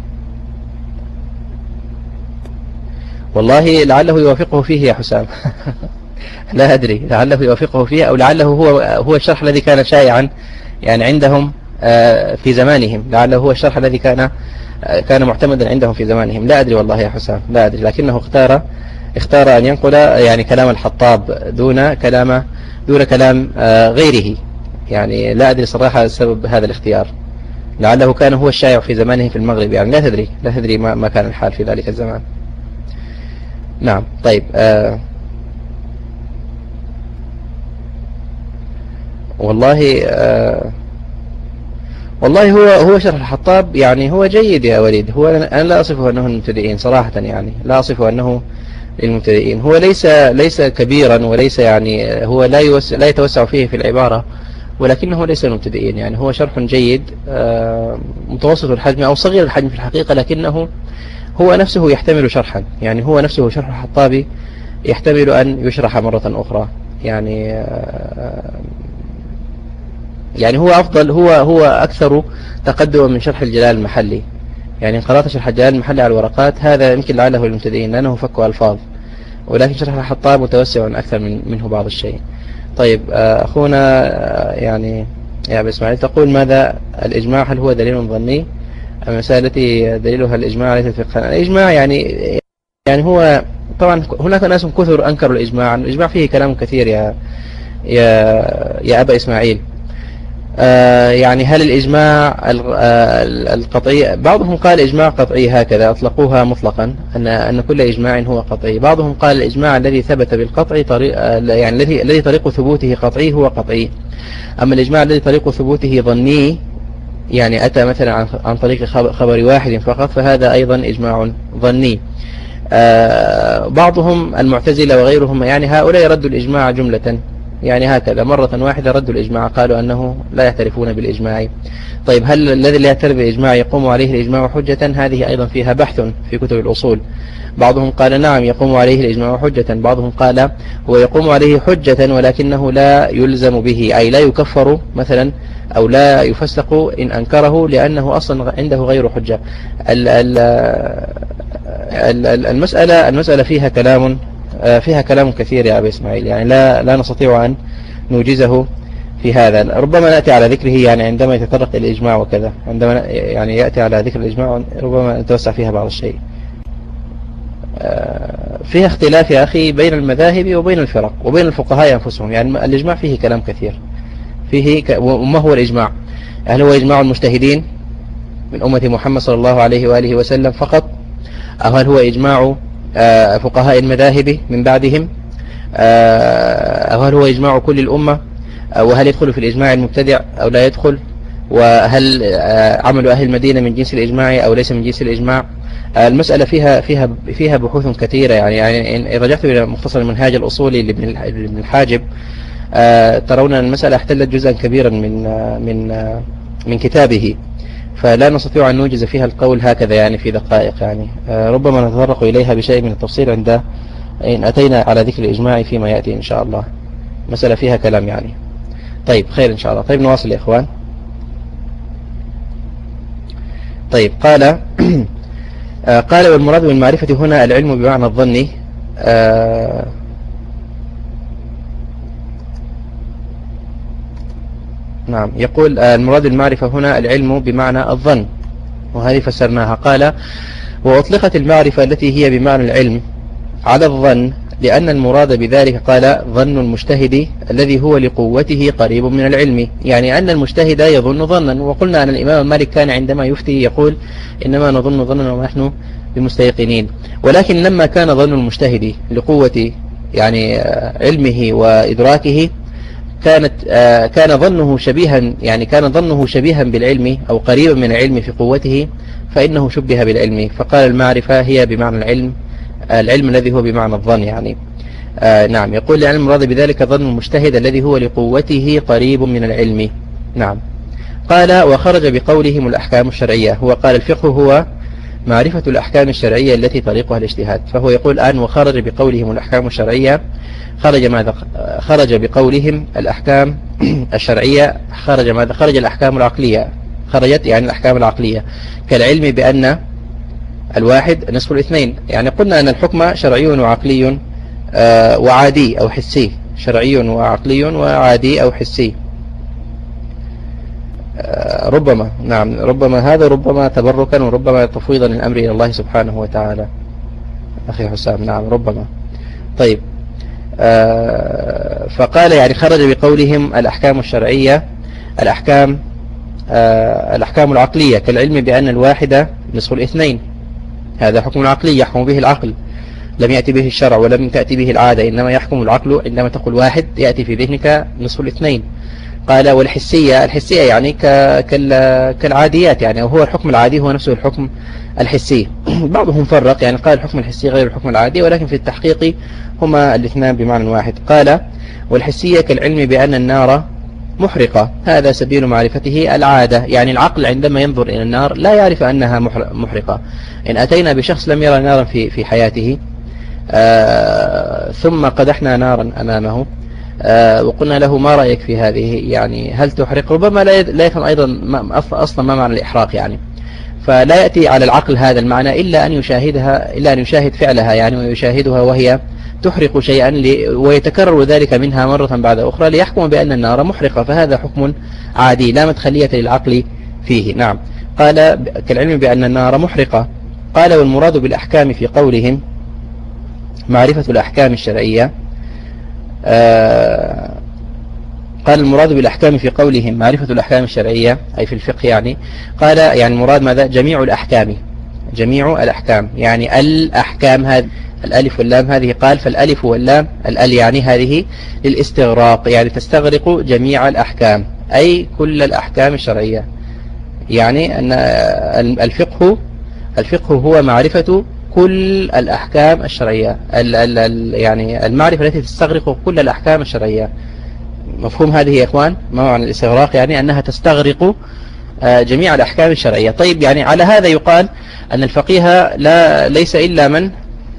والله لعله يوافقه فيه يا حسام لا أدري، لعله يوافقه فيه أو لعله هو هو الشرح الذي كان شائعا يعني عندهم في زمانهم، لعله هو الشرح الذي كان كان معتمدا عندهم في زمانهم، لا أدري والله يا حسام لا أدري، لكنه اختار اختار أن ينقل يعني كلام الحطاب دون كلام دون كلام غيره، يعني لا أدري صراحة سبب هذا الاختيار، لعله كان هو الشائع في زمانه في المغرب، يعني لا تدري لا تدري ما, ما كان الحال في ذلك الزمان. نعم طيب آه والله آه والله هو هو شرح الحطاب يعني هو جيد يا وليد، هو أنا لا أصفه أنه المبتدئين صراحة، يعني لا أصفه أنه للمبتدئين، هو ليس ليس كبيرا وليس يعني هو لا يوسع لا يتوسع فيه في العبارة، ولكنه ليس للمبتدئين، يعني هو شرح جيد متوسط الحجم أو صغير الحجم في الحقيقة، لكنه هو نفسه يحتمل شرحا، يعني هو نفسه شرح الحطابي يحتمل أن يشرح مرة أخرى، يعني يعني هو أفضل هو هو أكثر تقدما من شرح الجلال المحلي، يعني إن قرأت شرح الجلال المحلي على الورقات هذا يمكن لعله للمبتدئين لأنه فك ألفاظ، ولكن شرح الحطاب متوسع أكثر من منه بعض الشيء. طيب أخونا يعني يا أبي إسماعيل تقول ماذا الإجماع هل هو دليل ظني؟ المسألة التي دليلها الإجماع ليست فقها. الإجماع يعني يعني هو طبعا هناك ناس كثر أنكروا الإجماع، الإجماع فيه كلام كثير يا يا يا أبا إسماعيل. آه يعني هل الإجماع القطعي؟ بعضهم قال إجماع قطعي هكذا أطلقوها مطلقا أن أن كل إجماع هو قطعي، بعضهم قال الإجماع الذي ثبت بالقطع طريق يعني الذي الذي طريق ثبوته قطعي هو قطعي، أما الإجماع الذي طريق ثبوته ظني يعني أتى مثلا عن عن طريق خبر واحد فقط فهذا أيضا إجماع ظني. آه بعضهم المعتزلة وغيرهم يعني هؤلاء ردوا الإجماع جملة، يعني هكذا مرة واحدة ردوا الإجماع، قالوا أنه لا يعترفون بالإجماع. طيب هل الذي لا يعترف بالإجماع يقوم عليه الإجماع حجة؟ هذه أيضا فيها بحث في كتب الأصول. بعضهم قال نعم يقوم عليه الإجماع حجة، بعضهم قال هو يقوم عليه حجة ولكنه لا يلزم به، أي لا يكفر مثلا أو لا يفسق إن أنكره لأنه أصلا عنده غير حجة. المسألة المسألة فيها كلام فيها كلام كثير يا أبي إسماعيل، يعني لا لا نستطيع أن نوجزه في هذا. ربما نأتي على ذكره يعني عندما يتطرق إلى الإجماع وكذا، عندما يعني يأتي على ذكر الإجماع ربما نتوسع فيها بعض الشيء. فيها اختلاف يا أخي بين المذاهب وبين الفرق وبين الفقهاء أنفسهم، يعني الإجماع فيه كلام كثير فيه ك... وما هو الإجماع؟ هل هو إجماع المجتهدين من أمة محمد صلى الله عليه وآله وسلم فقط، أو هل هو إجماع فقهاء المذاهب من بعدهم، أو هل هو إجماع كل الأمة، وهل يدخل في الإجماع المبتدع أو لا يدخل، وهل عمل أهل المدينة من جنس الإجماع أو ليس من جنس الإجماع؟ المسألة فيها فيها فيها بحوث كثيرة، يعني يعني إن رجعت إلى مختصر المنهاج الأصولي لابن الحاجب ترون أن المسألة احتلت جزءا كبيرا من من من كتابه، فلا نستطيع أن نوجز فيها القول هكذا يعني في دقائق، يعني ربما نتطرق إليها بشيء من التفصيل عند إن أتينا على ذكر الإجماع فيما يأتي إن شاء الله. مسألة فيها كلام يعني. طيب خير إن شاء الله. طيب نواصل يا إخوان. طيب قال قال والمراد بالمعرفة هنا العلم بمعنى الظن. آه نعم يقول المراد بالمعرفة هنا العلم بمعنى الظن، وهذه فسرناها. قال وأطلقت المعرفة التي هي بمعنى العلم على الظن لأن المراد بذلك قال ظن المجتهد الذي هو لقوته قريب من العلم، يعني أن المجتهد يظن ظنا. وقلنا أن الإمام مالك كان عندما يفتي يقول إنما نظن ظنا ونحن بمستيقنين، ولكن لما كان ظن المجتهد لقوة يعني علمه وإدراكه كانت كان ظنه شبيها يعني كان ظنه شبيها بالعلم أو قريبا من العلم في قوته، فإنه شبه بالعلم، فقال المعرفة هي بمعنى العلم، العلم الذي هو بمعنى الظن يعني. آه نعم يقول لأن المراد بذلك ظن المجتهد الذي هو لقوته قريب من العلم. نعم قال وخرج بقولهم الأحكام الشرعية، هو قال الفقه هو معرفة الأحكام الشرعية التي طريقها الاجتهاد، فهو يقول الآن وخرج بقولهم الأحكام الشرعية، خرج ماذا؟ خرج بقولهم الأحكام الشرعية، خرج ماذا؟ خرج الأحكام العقلية، خرجت يعني الأحكام العقلية كالعلم بأن الواحد نصف الاثنين، يعني قلنا أن الحكم شرعي وعقلي آه وعادي أو حسي، شرعي وعقلي وعادي أو حسي. آه ربما نعم ربما هذا ربما تبركا وربما تفويضا الأمر إلى الله سبحانه وتعالى أخي حسام. نعم ربما. طيب آه فقال يعني خرج بقولهم الأحكام الشرعية الأحكام آه الأحكام العقلية كالعلم بأن الواحد نصف الاثنين، هذا حكم عقلي يحكم به العقل، لم يأتي به الشرع ولم تأتي به العادة، إنما يحكم العقل عندما تقول واحد يأتي في ذهنك نصف الاثنين. قال والحسية، الحسية يعني كالعاديات، يعني وهو الحكم العادي هو نفسه الحكم الحسي. بعضهم فرق يعني قال الحكم الحسي غير الحكم العادي، ولكن في التحقيق هما الاثنان بمعنى واحد. قال والحسية كالعلم بأن النار محرقة، هذا سبيل معرفته العادة، يعني العقل عندما ينظر إلى النار لا يعرف أنها محرقة. إن أتينا بشخص لم يرى نارا في في حياته آه ثم قدحنا نارا أمامه آه وقلنا له ما رأيك في هذه، يعني هل تحرق؟ ربما لا يفهم أيضا ما أصلا ما معنى الإحراق، يعني فلا يأتي على العقل هذا المعنى إلا أن يشاهدها إلا أن يشاهد فعلها يعني ويشاهدها وهي تحرق شيئا ويتكرر ذلك منها مرة بعد أخرى ليحكم بأن النار محرقة، فهذا حكم عادي لا مدخلية للعقل فيه. نعم قال كالعلم بأن النار محرقة. قال والمراد بالأحكام في قولهم معرفة الأحكام الشرعية. آه قال المراد بالأحكام في قولهم معرفة الأحكام الشرعية أي في الفقه يعني. قال يعني المراد ماذا؟ جميع الأحكام، جميع الأحكام يعني الأحكام هذه الألف واللام هذه، قال فالألف واللام الأل يعني هذه للاستغراق، يعني تستغرق جميع الأحكام أي كل الأحكام الشرعية، يعني أن الفقه الفقه هو معرفة كل الأحكام الشرعية، ال ال ال يعني المعرفة التي تستغرق كل الأحكام الشرعية، مفهوم هذه يا إخوان؟ ما معنى الاستغراق؟ يعني أنها تستغرق جميع الأحكام الشرعية. طيب يعني على هذا يقال أن الفقيه لا ليس إلا من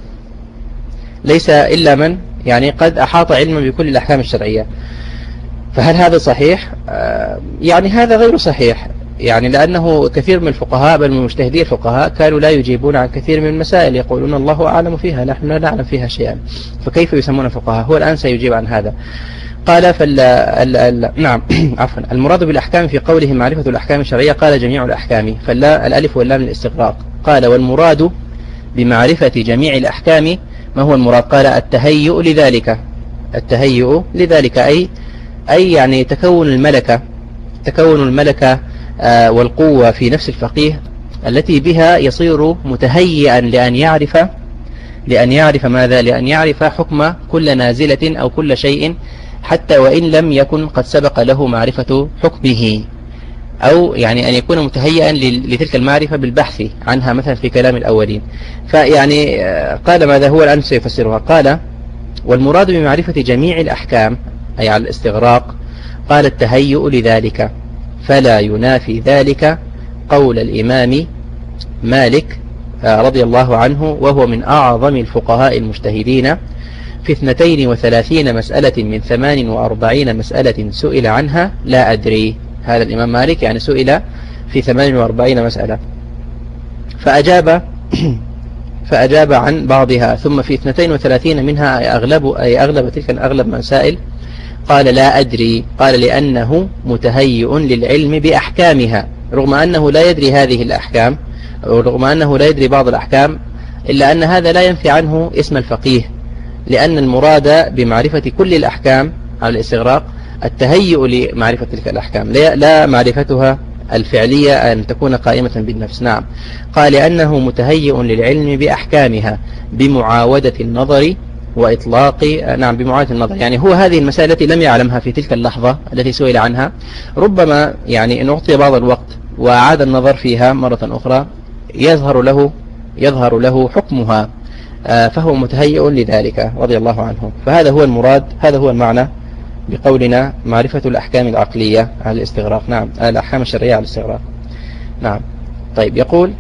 ليس إلا من يعني قد أحاط علما بكل الأحكام الشرعية. فهل هذا صحيح؟ يعني هذا غير صحيح، يعني لأنه كثير من الفقهاء بل من مجتهدي الفقهاء كانوا لا يجيبون عن كثير من المسائل، يقولون الله أعلم فيها، نحن لا نعلم فيها شيئا، فكيف يسمون فقهاء؟ هو الآن سيجيب عن هذا. قال فال ال... ال... نعم عفوا المراد بالأحكام في قوله معرفة الأحكام الشرعية قال جميع الأحكام، فاللا الألف واللام للاستغراق. قال والمراد بمعرفة جميع الأحكام ما هو المراد؟ قال التهيؤ لذلك، التهيؤ لذلك أي أي يعني تكون الملكة تكون الملكة آه والقوة في نفس الفقيه التي بها يصير متهيئا لأن يعرف لأن يعرف ماذا؟ لأن يعرف حكم كل نازلة أو كل شيء حتى وإن لم يكن قد سبق له معرفة حكمه، أو يعني أن يكون متهيئا لتلك المعرفة بالبحث عنها مثلا في كلام الأولين. فيعني قال ماذا هو الآن سيفسرها؟ قال والمراد بمعرفة جميع الأحكام أي على الاستغراق قال التهيؤ لذلك، فلا ينافي ذلك قول الإمام مالك رضي الله عنه وهو من أعظم الفقهاء المجتهدين في اثنتين وثلاثين مسألة من ثمان وأربعين مسألة سئل عنها لا أدري. هذا الإمام مالك يعني سئل في ثمان وأربعين مسألة فأجاب فأجاب عن بعضها، ثم في اثنتين وثلاثين منها أي أغلب, أي أغلب تلك الأغلب مسائل قال لا أدري، قال لأنه متهيئ للعلم بأحكامها، رغم أنه لا يدري هذه الأحكام، رغم أنه لا يدري بعض الأحكام، إلا أن هذا لا ينفي عنه اسم الفقيه، لأن المراد بمعرفة كل الأحكام على الاستغراق التهيؤ لمعرفة تلك الأحكام، لا معرفتها الفعلية أن تكون قائمة بالنفس. نعم قال لأنه متهيئ للعلم بأحكامها بمعاودة النظر وإطلاق نعم بمعاودة النظر، يعني هو هذه المسائل التي لم يعلمها في تلك اللحظة التي سئل عنها، ربما يعني إن أعطي بعض الوقت وأعاد النظر فيها مرة أخرى يظهر له يظهر له حكمها، فهو متهيئ لذلك رضي الله عنه. فهذا هو المراد، هذا هو المعنى بقولنا معرفة الأحكام العقلية على الاستغراق. نعم الأحكام الشرعية على الاستغراق. نعم طيب يقول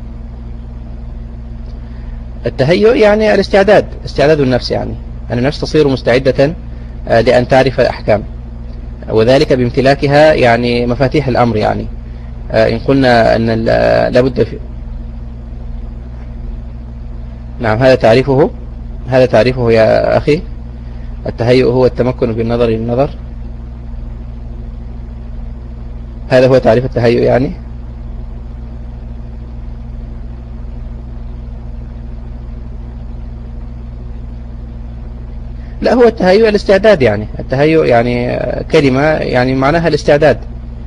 التهيؤ يعني الاستعداد، استعداد النفس، يعني أن النفس تصير مستعدة لأن تعرف الأحكام، وذلك بامتلاكها يعني مفاتيح الأمر. يعني إن قلنا أن لابد في نعم هذا تعريفه هذا تعريفه يا أخي. التهيؤ هو التمكن بالنظر للنظر، هذا هو تعريف التهيؤ يعني. لا هو التهيؤ الاستعداد، يعني التهيؤ يعني كلمة يعني معناها الاستعداد،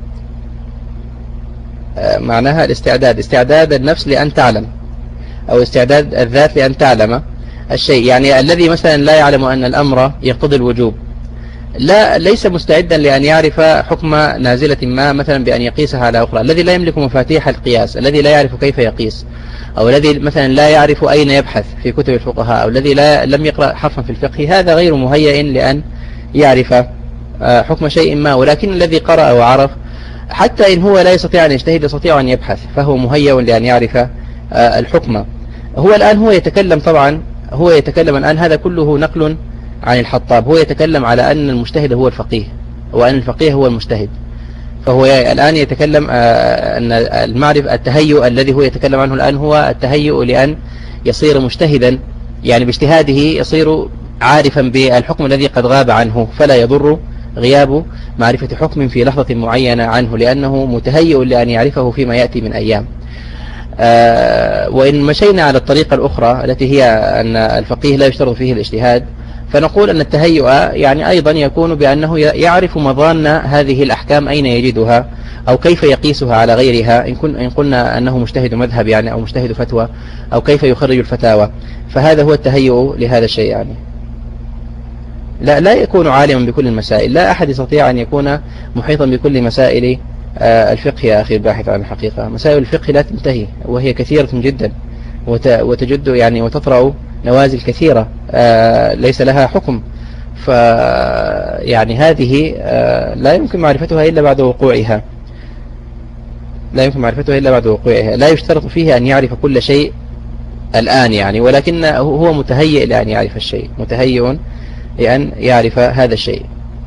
معناها الاستعداد، استعداد النفس لأن تعلم، أو استعداد الذات لأن تعلم الشيء. يعني الذي مثلا لا يعلم أن الأمر يقتضي الوجوب لا ليس مستعدا لأن يعرف حكم نازلة ما مثلا بأن يقيسها على أخرى، الذي لا يملك مفاتيح القياس، الذي لا يعرف كيف يقيس، أو الذي مثلا لا يعرف أين يبحث في كتب الفقهاء، أو الذي لا لم يقرأ حرفا في الفقه، هذا غير مهيئ لأن يعرف حكم شيء ما. ولكن الذي قرأ وعرف حتى إن هو لا يستطيع أن يجتهد يستطيع أن يبحث، فهو مهيئ لأن يعرف الحكم. هو الآن هو يتكلم طبعا هو يتكلم الآن هذا كله نقل عن الحطاب، هو يتكلم على أن المجتهد هو الفقيه وأن الفقيه هو المجتهد، فهو الآن يتكلم أن المعرفة التهيؤ الذي هو يتكلم عنه الآن هو التهيؤ لأن يصير مجتهدا، يعني باجتهاده يصير عارفا بالحكم الذي قد غاب عنه، فلا يضر غياب معرفة حكم في لحظة معينة عنه، لأنه متهيئ لأن يعرفه فيما يأتي من أيام. آه وإن مشينا على الطريقة الأخرى التي هي أن الفقيه لا يشترط فيه الاجتهاد، فنقول أن التهيؤ يعني أيضا يكون بأنه يعرف مظان هذه الأحكام أين يجدها أو كيف يقيسها على غيرها، إن, كن إن قلنا أنه مجتهد مذهب يعني أو مجتهد فتوى، أو كيف يخرج الفتاوى، فهذا هو التهيؤ لهذا الشيء. يعني لا, لا يكون عالما بكل المسائل، لا أحد يستطيع أن يكون محيطا بكل مسائل الفقه يا أخي الباحث عن الحقيقة. مسائل الفقه لا تنتهي وهي كثيرة جدا، وتجد يعني وتطرأ نوازل كثيرة ليس لها حكم، ف يعني هذه لا يمكن معرفتها إلا بعد وقوعها، لا يمكن معرفتها إلا بعد وقوعها. لا يشترط فيه أن يعرف كل شيء الآن يعني، ولكن هو متهيئ لأن يعرف الشيء، متهيئ لأن يعرف هذا الشيء.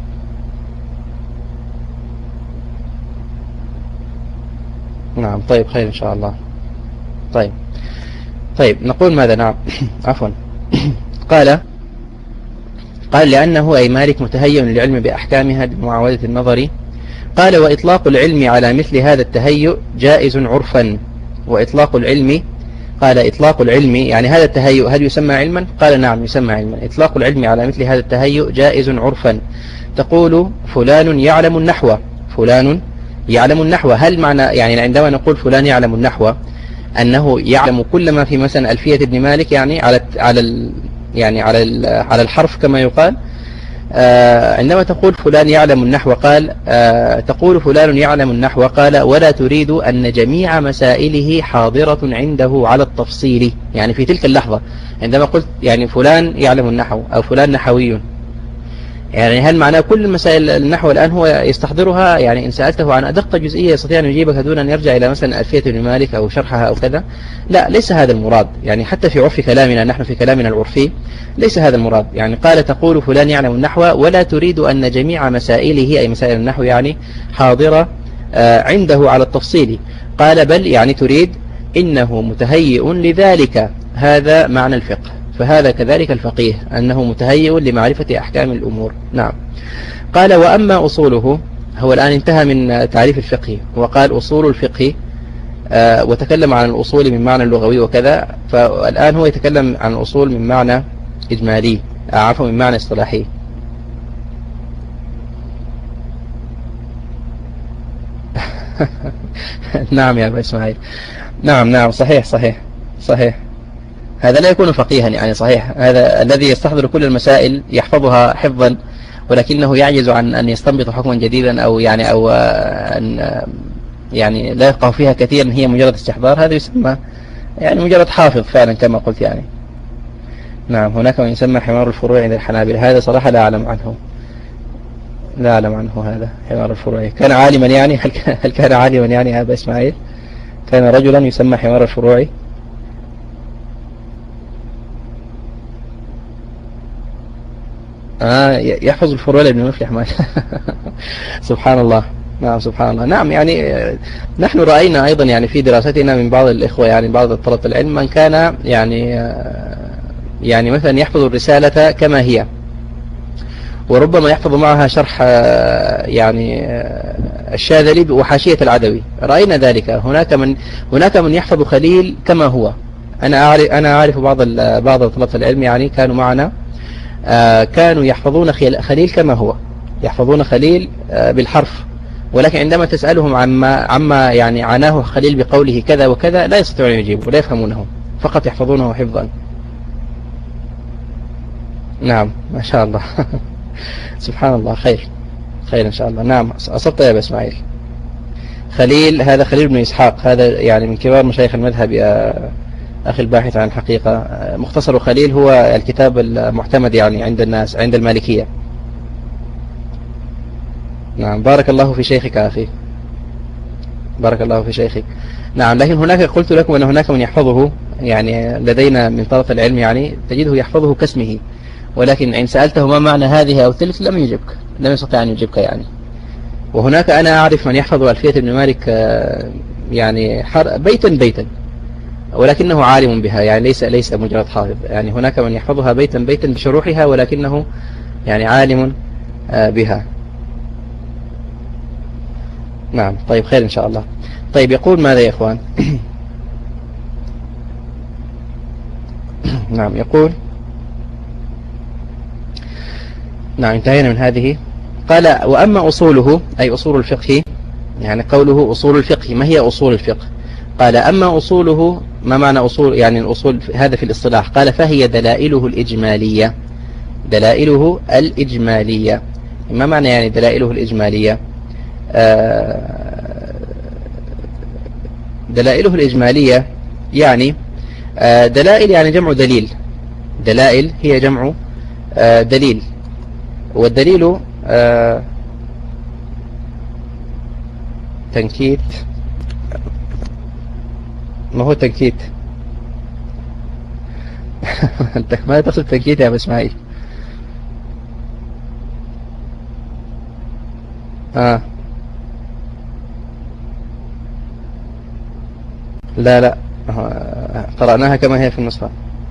نعم. طيب خير إن شاء الله. طيب طيب نقول ماذا؟ نعم عفوا قال قال لأنه أي مالك متهيئ للعلم بأحكامها بمعاودة النظر. قال وإطلاق العلم على مثل هذا التهيؤ جائز عرفا. وإطلاق العلم، قال إطلاق العلم يعني هذا التهيؤ هل يسمى علما؟ قال نعم يسمى علما. إطلاق العلم على مثل هذا التهيؤ جائز عرفا. تقول فلان يعلم النحو، فلان يعلم النحو. هل معنى يعني عندما نقول فلان يعلم النحو أنه يعلم كل ما في مثلا ألفية ابن مالك يعني على على ال يعني على ال على الحرف كما يقال؟ آه عندما تقول فلان يعلم النحو قال آه تقول فلان يعلم النحو قال ولا تريد أن جميع مسائله حاضرة عنده على التفصيل. يعني في تلك اللحظة عندما قلت يعني فلان يعلم النحو أو فلان نحوي، يعني هل معناه كل مسائل النحو الآن هو يستحضرها؟ يعني إن سألته عن أدق جزئية يستطيع أن يجيبك دون أن يرجع إلى مثلا ألفية ابن مالك أو شرحها أو كذا؟ لا، ليس هذا المراد. يعني حتى في عرف كلامنا نحن في كلامنا العرفي ليس هذا المراد. يعني قال تقول فلان يعلم النحو ولا تريد أن جميع مسائله أي مسائل النحو يعني حاضرة عنده على التفصيل. قال بل يعني تريد إنه متهيئ لذلك. هذا معنى الفقه. فهذا كذلك الفقيه أنه متهيئ لمعرفة أحكام الأمور. نعم. قال وأما أصوله، هو الآن انتهى من تعريف الفقه وقال أصول الفقه آه وتكلم عن الأصول من معنى اللغوي وكذا، فالآن هو يتكلم عن الأصول من معنى إجمالي، عفوا من معنى اصطلاحي. نعم يا أبا إسماعيل. نعم نعم صحيح صحيح صحيح. هذا لا يكون فقيها يعني صحيح. هذا الذي يستحضر كل المسائل يحفظها حفظا ولكنه يعجز عن أن يستنبط حكما جديدا أو يعني أو أن يعني لا يفقه فيها كثيرا، هي مجرد استحضار، هذا يسمى يعني مجرد حافظ فعلا كما قلت يعني. نعم. هناك من يسمى حمار الفروع عند الحنابلة، هذا صراحة لا أعلم عنه، لا أعلم عنه هذا حمار الفروع. كان عالما يعني؟ هل كان عالما يعني يا أبا إسماعيل؟ كان رجلا يسمى حمار الفروع؟ آه يحفظ الفروع لابن مفلح ما سبحان الله. نعم سبحان الله. نعم يعني نحن رأينا أيضا يعني في دراستنا من بعض الإخوة يعني بعض طلبة العلم من كان يعني يعني مثلا يحفظ الرسالة كما هي وربما يحفظ معها شرح يعني الشاذلي وحاشية العدوي، رأينا ذلك. هناك من هناك من يحفظ خليل كما هو. أنا أعرف أنا أعرف بعض بعض طلبة العلم يعني كانوا معنا آه كانوا يحفظون خليل كما هو، يحفظون خليل آه بالحرف، ولكن عندما تسألهم عما عما يعني عناه خليل بقوله كذا وكذا لا يستطيعون يجيبوا، لا يفهمونه، فقط يحفظونه حفظا. نعم ما شاء الله. سبحان الله. خير خير إن شاء الله. نعم أصبت يا أبا إسماعيل. خليل هذا خليل بن إسحاق، هذا يعني من كبار مشايخ المذهب يا أخي الباحث عن الحقيقة. مختصر خليل هو الكتاب المعتمد يعني عند الناس عند المالكية. نعم. بارك الله في شيخك أخي، بارك الله في شيخك. نعم. لكن هناك قلت لكم أن هناك من يحفظه يعني لدينا من طلبة العلم يعني تجده يحفظه كاسمه، ولكن إن سألته ما معنى هذه أو تلك لم يجبك، لم يستطيع أن يجيبك يعني. وهناك أنا أعرف من يحفظ ألفية ابن مالك يعني بيتا بيتا ولكنه عالم بها، يعني ليس ليس مجرد حافظ. يعني هناك من يحفظها بيتا بيتا بشروحها ولكنه يعني عالم بها. نعم. طيب خير إن شاء الله. طيب يقول ماذا يا إخوان؟ نعم يقول نعم انتهينا من هذه. قال وأما أصوله أي أصول الفقه، يعني قوله أصول الفقه، ما هي أصول الفقه؟ قال أما أصوله، ما معنى أصول يعني الأصول هذا في الاصطلاح؟ قال فهي دلائله الإجمالية، دلائله الإجمالية. ما معنى يعني دلائله الإجمالية؟ دلائله الإجمالية يعني دلائل يعني جمع دليل، دلائل هي جمع دليل. والدليل آه تنكيت. ما هو تنكيت؟ انت ما تقصد تنكيت يا ابو اسماعيل؟ اه لا لا، آه، قرأناها كما هي في النسخة.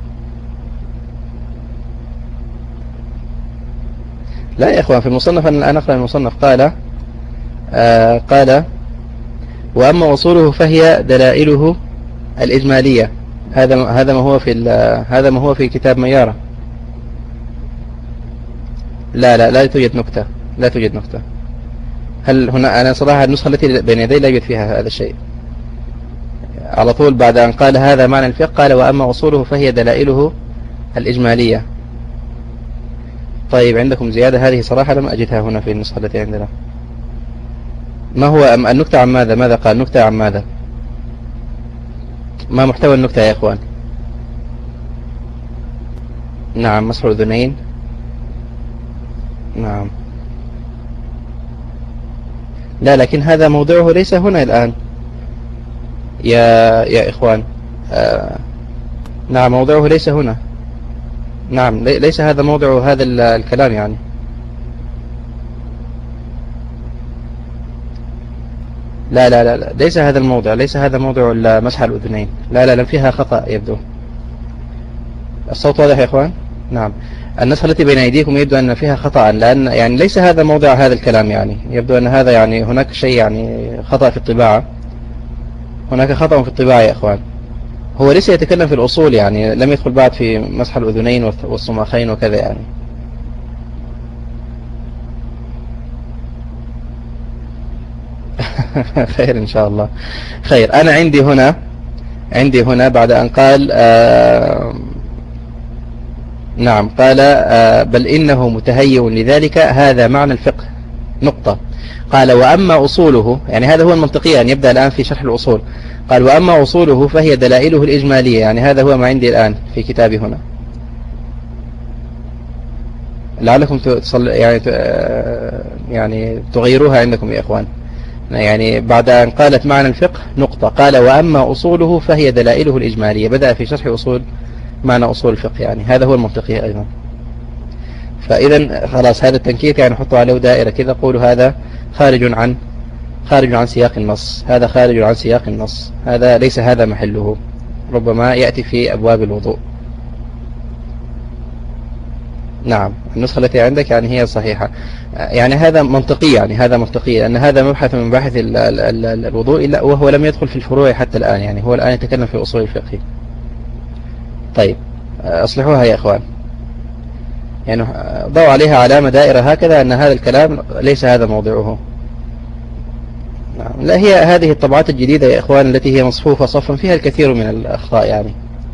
لا يا اخوان، في المصنف انا الان اقرأ المصنف. قال آه قال واما وصوله فهي دلائله الإجمالية. هذا هذا ما هو في هذا ما هو في كتاب ميارة. لا لا لا توجد نكتة، لا توجد نكتة. هل هنا أنا صراحة النسخة التي بين يدي لا يوجد فيها هذا الشيء. على طول بعد أن قال هذا معنى الفقه قال وأما وصوله فهي دلائله الإجمالية. طيب عندكم زيادة؟ هذه صراحة لم أجدها هنا في النسخة التي عندنا. ما هو النكتة عن ماذا؟ ماذا قال؟ نكتة عن ماذا؟ ما محتوى النكتة يا إخوان؟ نعم، مسح الأذنين. نعم، لا لكن هذا موضعه ليس هنا الآن يا يا إخوان. آه نعم، موضعه ليس هنا. نعم، ليس هذا موضع هذا الكلام يعني. لا لا لا لا، ليس هذا الموضع، ليس هذا موضع مسح الأذنين. لا لا لا، فيها خطأ يبدو. الصوت واضح يا إخوان؟ نعم، النسخة التي بين أيديكم يبدو أن فيها خطأ، لأن يعني ليس هذا موضع هذا الكلام يعني. يبدو أن هذا يعني هناك شيء يعني خطأ في الطباعة. هناك خطأ في الطباعة يا إخوان. هو ليس يتكلم في الأصول يعني، لم يدخل بعد في مسح الأذنين والصماخين وكذا يعني. خير إن شاء الله. خير، أنا عندي هنا عندي هنا بعد أن قال آه نعم قال آه بل إنه متهيئ لذلك، هذا معنى الفقه نقطة. قال وأما أصوله، يعني هذا هو المنطقي أن يبدأ الآن في شرح الأصول. قال وأما أصوله فهي دلائله الإجمالية، يعني هذا هو ما عندي الآن في كتابي هنا. لعلكم تصل يعني يعني تغيروها عندكم يا إخوان. يعني بعد أن قالت معنى الفقه نقطة، قال وأما أصوله فهي دلائله الإجمالية، بدأ في شرح أصول معنى أصول الفقه، يعني هذا هو المنطقي أيضا. فإذا خلاص هذا التنكيت يعني نحطه عليه دائرة كذا، قولوا هذا خارج عن خارج عن سياق النص، هذا خارج عن سياق النص، هذا ليس هذا محله، ربما يأتي في أبواب الوضوء. نعم، النسخة التي عندك يعني هي صحيحة، يعني هذا منطقي، يعني هذا منطقي أن هذا مبحث من مباحث الوضوء، إلا وهو لم يدخل في الفروع حتى الآن، يعني هو الآن يتكلم في أصول الفقه. طيب أصلحوها يا إخوان، يعني ضعوا عليها علامة دائرة هكذا أن هذا الكلام ليس هذا موضعه. نعم، لا هي هذه الطبعات الجديدة يا إخوان التي هي مصفوفة صفا فيها الكثير من الأخطاء يعني.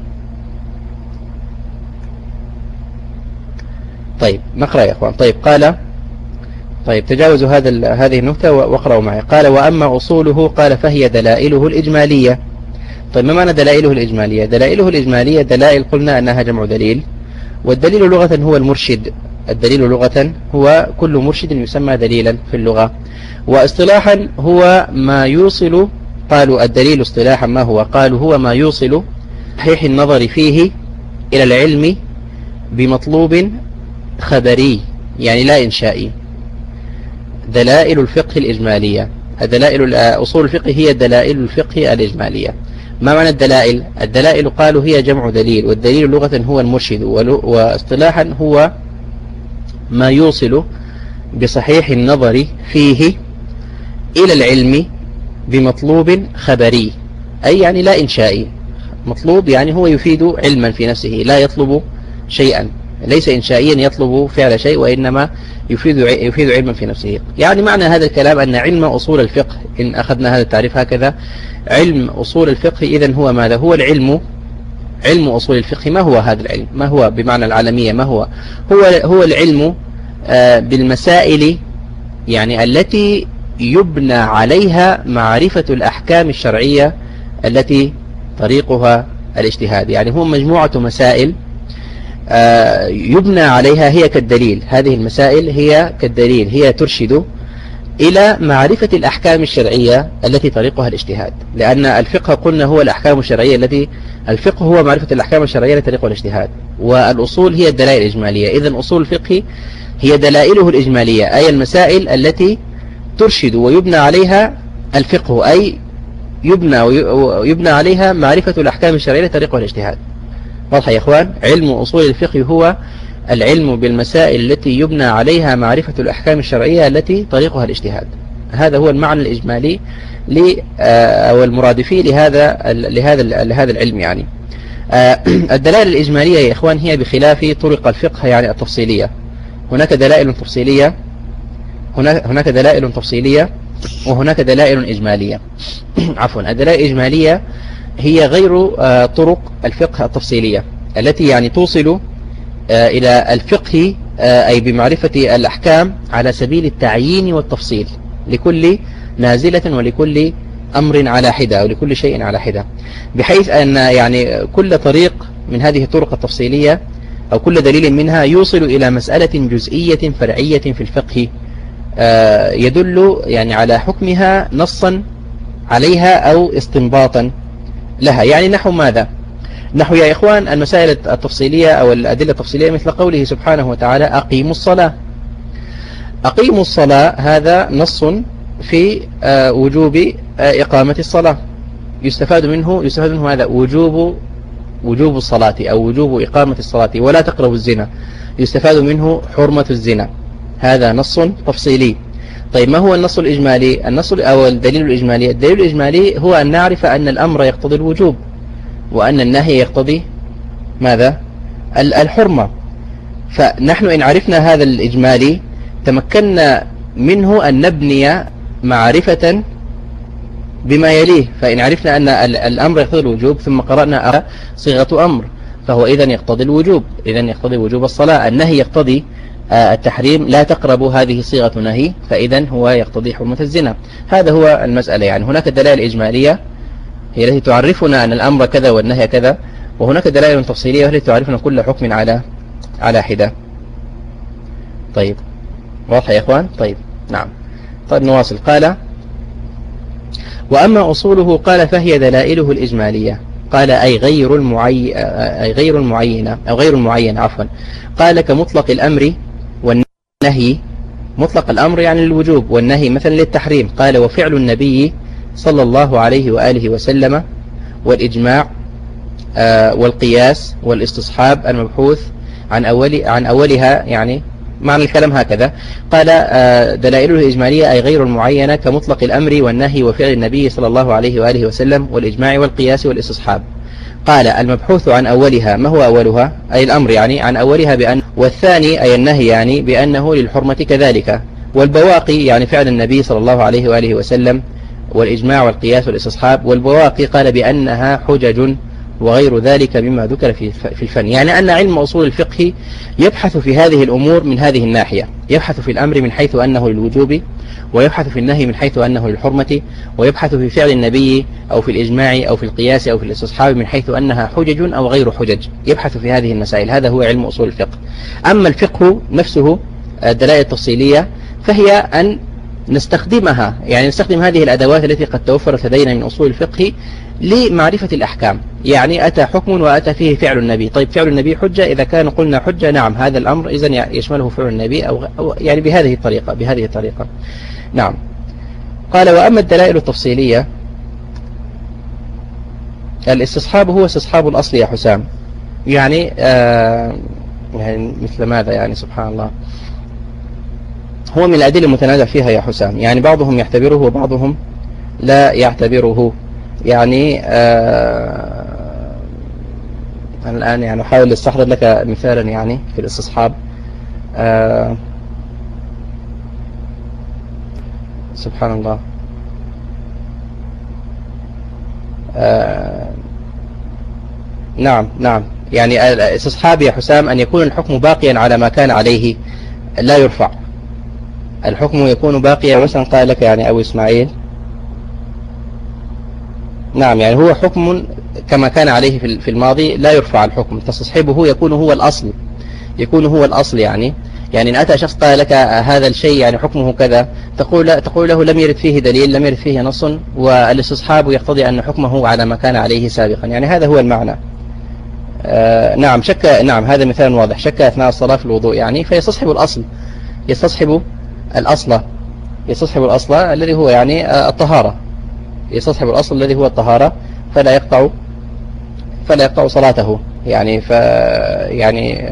طيب نقرأ يا إخوان. طيب قال طيب تجاوزوا هذا هذه النكتة واقرأوا معي. قال وأما أصوله قال فهي دلائله الإجمالية. طيب ما معنى دلائله الإجمالية؟ دلائله الإجمالية دلائل قلنا أنها جمع دليل، والدليل لغة هو المرشد. الدليل لغة هو كل مرشد يسمى دليلا في اللغة، واصطلاحا هو ما يوصل. قالوا الدليل اصطلاحا ما هو؟ قالوا هو ما يوصل صحيح النظر فيه إلى العلم بمطلوب خبري، يعني لا إنشائي. دلائل الفقه الإجمالية، الدلائل أصول الفقه هي دلائل الفقه الإجمالية. ما معنى الدلائل؟ الدلائل قالوا هي جمع دليل، والدليل لغة هو المرشد، واصطلاحا هو ما يوصل بصحيح النظر فيه إلى العلم بمطلوب خبري، أي يعني لا إنشائي. مطلوب يعني هو يفيد علما في نفسه، لا يطلب شيئا، ليس إنشائيا يطلب فعل شيء، وإنما يفيد يفيد علما في نفسه. يعني معنى هذا الكلام أن علم أصول الفقه، إن أخذنا هذا التعريف هكذا، علم أصول الفقه إذن هو ماذا؟ هو العلم، علم أصول الفقه. ما هو هذا العلم؟ ما هو بمعنى العالمية؟ ما هو؟ هو هو العلم بالمسائل يعني التي يبنى عليها معرفة الأحكام الشرعية التي طريقها الاجتهاد. يعني هو مجموعة مسائل يبنى عليها، هي كالدليل. هذه المسائل هي كالدليل، هي ترشد إلى معرفة الأحكام الشرعية التي طريقها الاجتهاد، لأن الفقه قلنا هو الأحكام الشرعية التي الفقه هو معرفة الأحكام الشرعية التي طريقها الاجتهاد، والأصول هي الدلائل الإجمالية. إذن أصول الفقه هي دلائله الإجمالية، أي المسائل التي ترشد ويبنى عليها الفقه، أي يبنى ويبنى عليها معرفة الأحكام الشرعية التي طريقها الاجتهاد. واضح يا إخوان؟ علم أصول الفقه هو العلم بالمسائل التي يبنى عليها معرفة الأحكام الشرعية التي طريقها الاجتهاد. هذا هو المعنى الإجمالي أو المرادفي لهذا لهذا لهذا العلم يعني. الدلائل الإجمالية يا إخوان هي بخلاف طرق الفقه يعني التفصيلية. هناك دلائل تفصيلية هناك هناك دلائل تفصيلية وهناك دلائل إجمالية. عفوا، الدلائل الإجمالية هي غير طرق الفقه التفصيلية التي يعني توصل إلى الفقه، أي بمعرفة الأحكام على سبيل التعيين والتفصيل لكل نازلة ولكل أمر على حدة أو لكل شيء على حدة، بحيث أن يعني كل طريق من هذه الطرق التفصيلية أو كل دليل منها يوصل إلى مسألة جزئية فرعية في الفقه يدل يعني على حكمها نصا عليها أو استنباطا لها. يعني نحو ماذا؟ نحو يا إخوان المسائل التفصيلية أو الأدلة التفصيلية مثل قوله سبحانه وتعالى أقيموا الصلاة. أقيموا الصلاة هذا نص في وجوب إقامة الصلاة، يستفاد منه يستفاد منه هذا وجوب وجوب الصلاة أو وجوب إقامة الصلاة. ولا تقربوا الزنا يستفاد منه حرمة الزنا، هذا نص تفصيلي. طيب ما هو النص الإجمالي؟ النص أو الدليل الإجمالي الدليل الإجمالي هو أن نعرف أن الأمر يقتضي الوجوب وأن النهي يقتضي ماذا؟ الحرمة. فنحن إن عرفنا هذا الإجمالي تمكنا منه أن نبني معرفة بما يليه. فإن عرفنا أن الأمر يقتضي الوجوب ثم قرأنا صيغة أمر فهو إذن يقتضي الوجوب، إذن يقتضي وجوب الصلاة. النهي يقتضي التحريم، لا تقربوا، هذه صيغة نهي، فإذن هو يقتضي حرمة الزنا. هذا هو المسألة يعني. هناك دلائل إجمالية هي التي تعرفنا أن الأمر كذا والنهي كذا، وهناك دلائل تفصيلية وهي التي تعرفنا كل حكم على على حدة. طيب واضح يا إخوان؟ طيب نعم. طيب نواصل. قال وأما أصوله قال فهي دلائله الإجمالية. قال أي غير المعي أي غير المعينة أو غير المعين عفوا. قال كمطلق الأمر والنهي. مطلق الأمر يعني للوجوب، والنهي مثلا للتحريم. قال وفعل النبي صلى الله عليه وآله وسلم والإجماع والقياس والاستصحاب المبحوث عن أول عن أولها، يعني معنى الكلام هكذا. قال دلائله الإجمالية أي غير المعينة كمطلق الأمر والنهي وفعل النبي صلى الله عليه وآله وسلم والإجماع والقياس والاستصحاب. قال المبحوث عن أولها، ما هو أولها؟ أي الأمر يعني عن أولها بأن، والثاني أي النهي يعني بأنه للحرمة كذلك، والبواقي يعني فعل النبي صلى الله عليه وآله وسلم والإجماع والقياس والاستصحاب. والبواقي قال بأنها حجج وغير ذلك مما ذكر في في الفن. يعني أن علم أصول الفقه يبحث في هذه الأمور من هذه الناحية، يبحث في الأمر من حيث أنه للوجوب، ويبحث في النهي من حيث أنه للحرمة، ويبحث في فعل النبي أو في الإجماع أو في القياس أو في الاستصحاب من حيث أنها حجج أو غير حجج، يبحث في هذه المسائل. هذا هو علم أصول الفقه. أما الفقه نفسه الدلائل التفصيلية فهي أن نستخدمها، يعني نستخدم هذه الأدوات التي قد توفرت لدينا من أصول الفقه لمعرفة الأحكام. يعني أتى حكم وأتى فيه فعل النبي، طيب فعل النبي حجة، إذا كان قلنا حجة نعم هذا الأمر إذن يشمله فعل النبي أو, أو يعني بهذه الطريقة بهذه الطريقة نعم. قال وأما الدلائل التفصيلية الاستصحاب هو استصحاب الأصل يا حسام. يعني آه يعني مثل ماذا يعني سبحان الله، هو من الأدلة المتنازع فيها يا حسام. يعني بعضهم يعتبره وبعضهم لا يعتبره. يعني آه أنا الآن يعني أحاول أستحضر لك مثالا يعني في الاستصحاب. آه سبحان الله. آه نعم نعم يعني الاستصحاب يا حسام أن يكون الحكم باقيا على ما كان عليه لا يرفع. الحكم يكون باقيا. مثلا قال لك يعني أبو إسماعيل نعم يعني هو حكم كما كان عليه في الماضي لا يرفع الحكم، تستصحبه يكون هو الأصل، يكون هو الأصل يعني يعني إن أتى شخص قال لك هذا الشيء يعني حكمه كذا، تقول تقول له لم يرد فيه دليل، لم يرد فيه نص، والاستصحاب يقتضي أن حكمه على ما كان عليه سابقا، يعني هذا هو المعنى. آه نعم شك، نعم هذا مثال واضح، شك أثناء الصلاة في الوضوء يعني فيستصحب الأصل، يستصحب الأصل يستصحب الأصل الذي هو يعني آه الطهارة، يستصحب الأصل الذي هو الطهارة، فلا يقطع فلا يقطع صلاته يعني ف يعني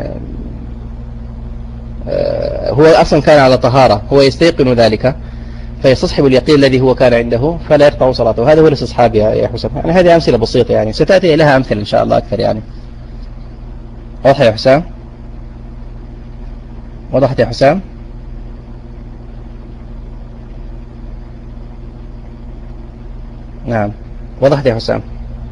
آه هو أصلا كان على طهارة، هو يستيقن ذلك فيستصحب اليقين الذي هو كان عنده فلا يقطع صلاته. هذا هو الاستصحاب يا حسام. يعني هذه أمثلة بسيطة يعني ستأتي لها أمثلة إن شاء الله أكثر يعني. واضح يا حسام؟ وضحت يا حسام؟ نعم وضحت يا حسام.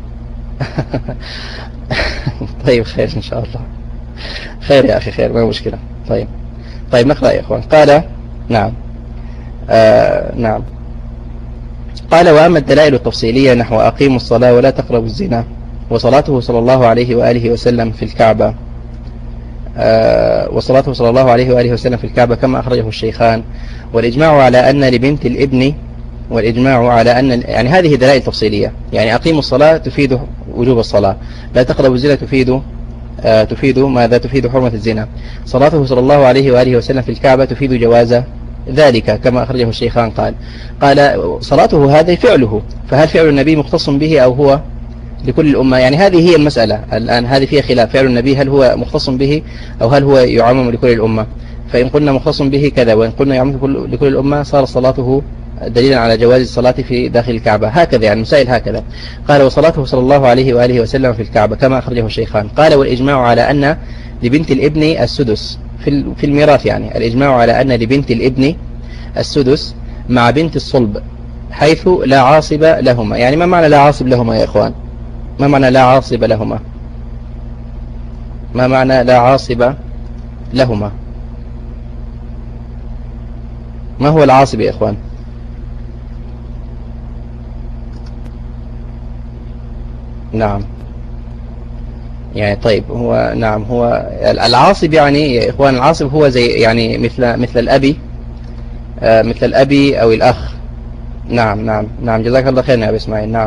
طيب خير إن شاء الله، خير يا أخي خير، ما مشكلة. طيب طيب نقرأ يا إخوان. قال نعم آه نعم قال وأما الدلائل التفصيلية نحو أقيموا الصلاة ولا تقربوا الزنا، وصلاته صلى الله عليه وآله وسلم في الكعبة آه وصلاته صلى الله عليه وآله وسلم في الكعبة كما أخرجه الشيخان، والإجماع على أن لبنت الابن والإجماع على أن يعني هذه دلائل تفصيلية، يعني أقيموا الصلاة تفيد وجوب الصلاة، لا تقربوا الزنا تفيد آه تفيد ماذا؟ تفيد حرمة الزنا. صلاته صلى الله عليه وآله وسلم في الكعبة تفيد جواز ذلك كما أخرجه الشيخان. قال قال صلاته هذا فعله، فهل فعل النبي مختص به أو هو لكل الأمة؟ يعني هذه هي المسألة الآن، هذه فيها خلاف، فعل النبي هل هو مختص به أو هل هو يعمم لكل الأمة؟ فإن قلنا مختص به كذا وإن قلنا يعمم لكل الأمة صار صلاته دليلا على جواز الصلاة في داخل الكعبة. هكذا يعني مسائل هكذا. قال وصلاته صلى الله عليه وآله وسلم في الكعبة كما أخرجه الشيخان. قال والإجماع على أن لبنت الابن السدس في في الميراث، يعني الإجماع على أن لبنت الابن السدس مع بنت الصلب حيث لا عاصب لهما. يعني ما معنى لا عاصب لهما يا إخوان؟ ما معنى لا عاصب لهما؟ ما معنى لا عاصب لهما؟ ما هو العاصب يا إخوان؟ نعم يعني طيب هو نعم هو العاصب يعني يا إخوان، العاصب هو زي يعني مثل مثل الأبي آه مثل الأبي أو الأخ. نعم نعم نعم جزاك الله خير يا أبي إسماعيل. نعم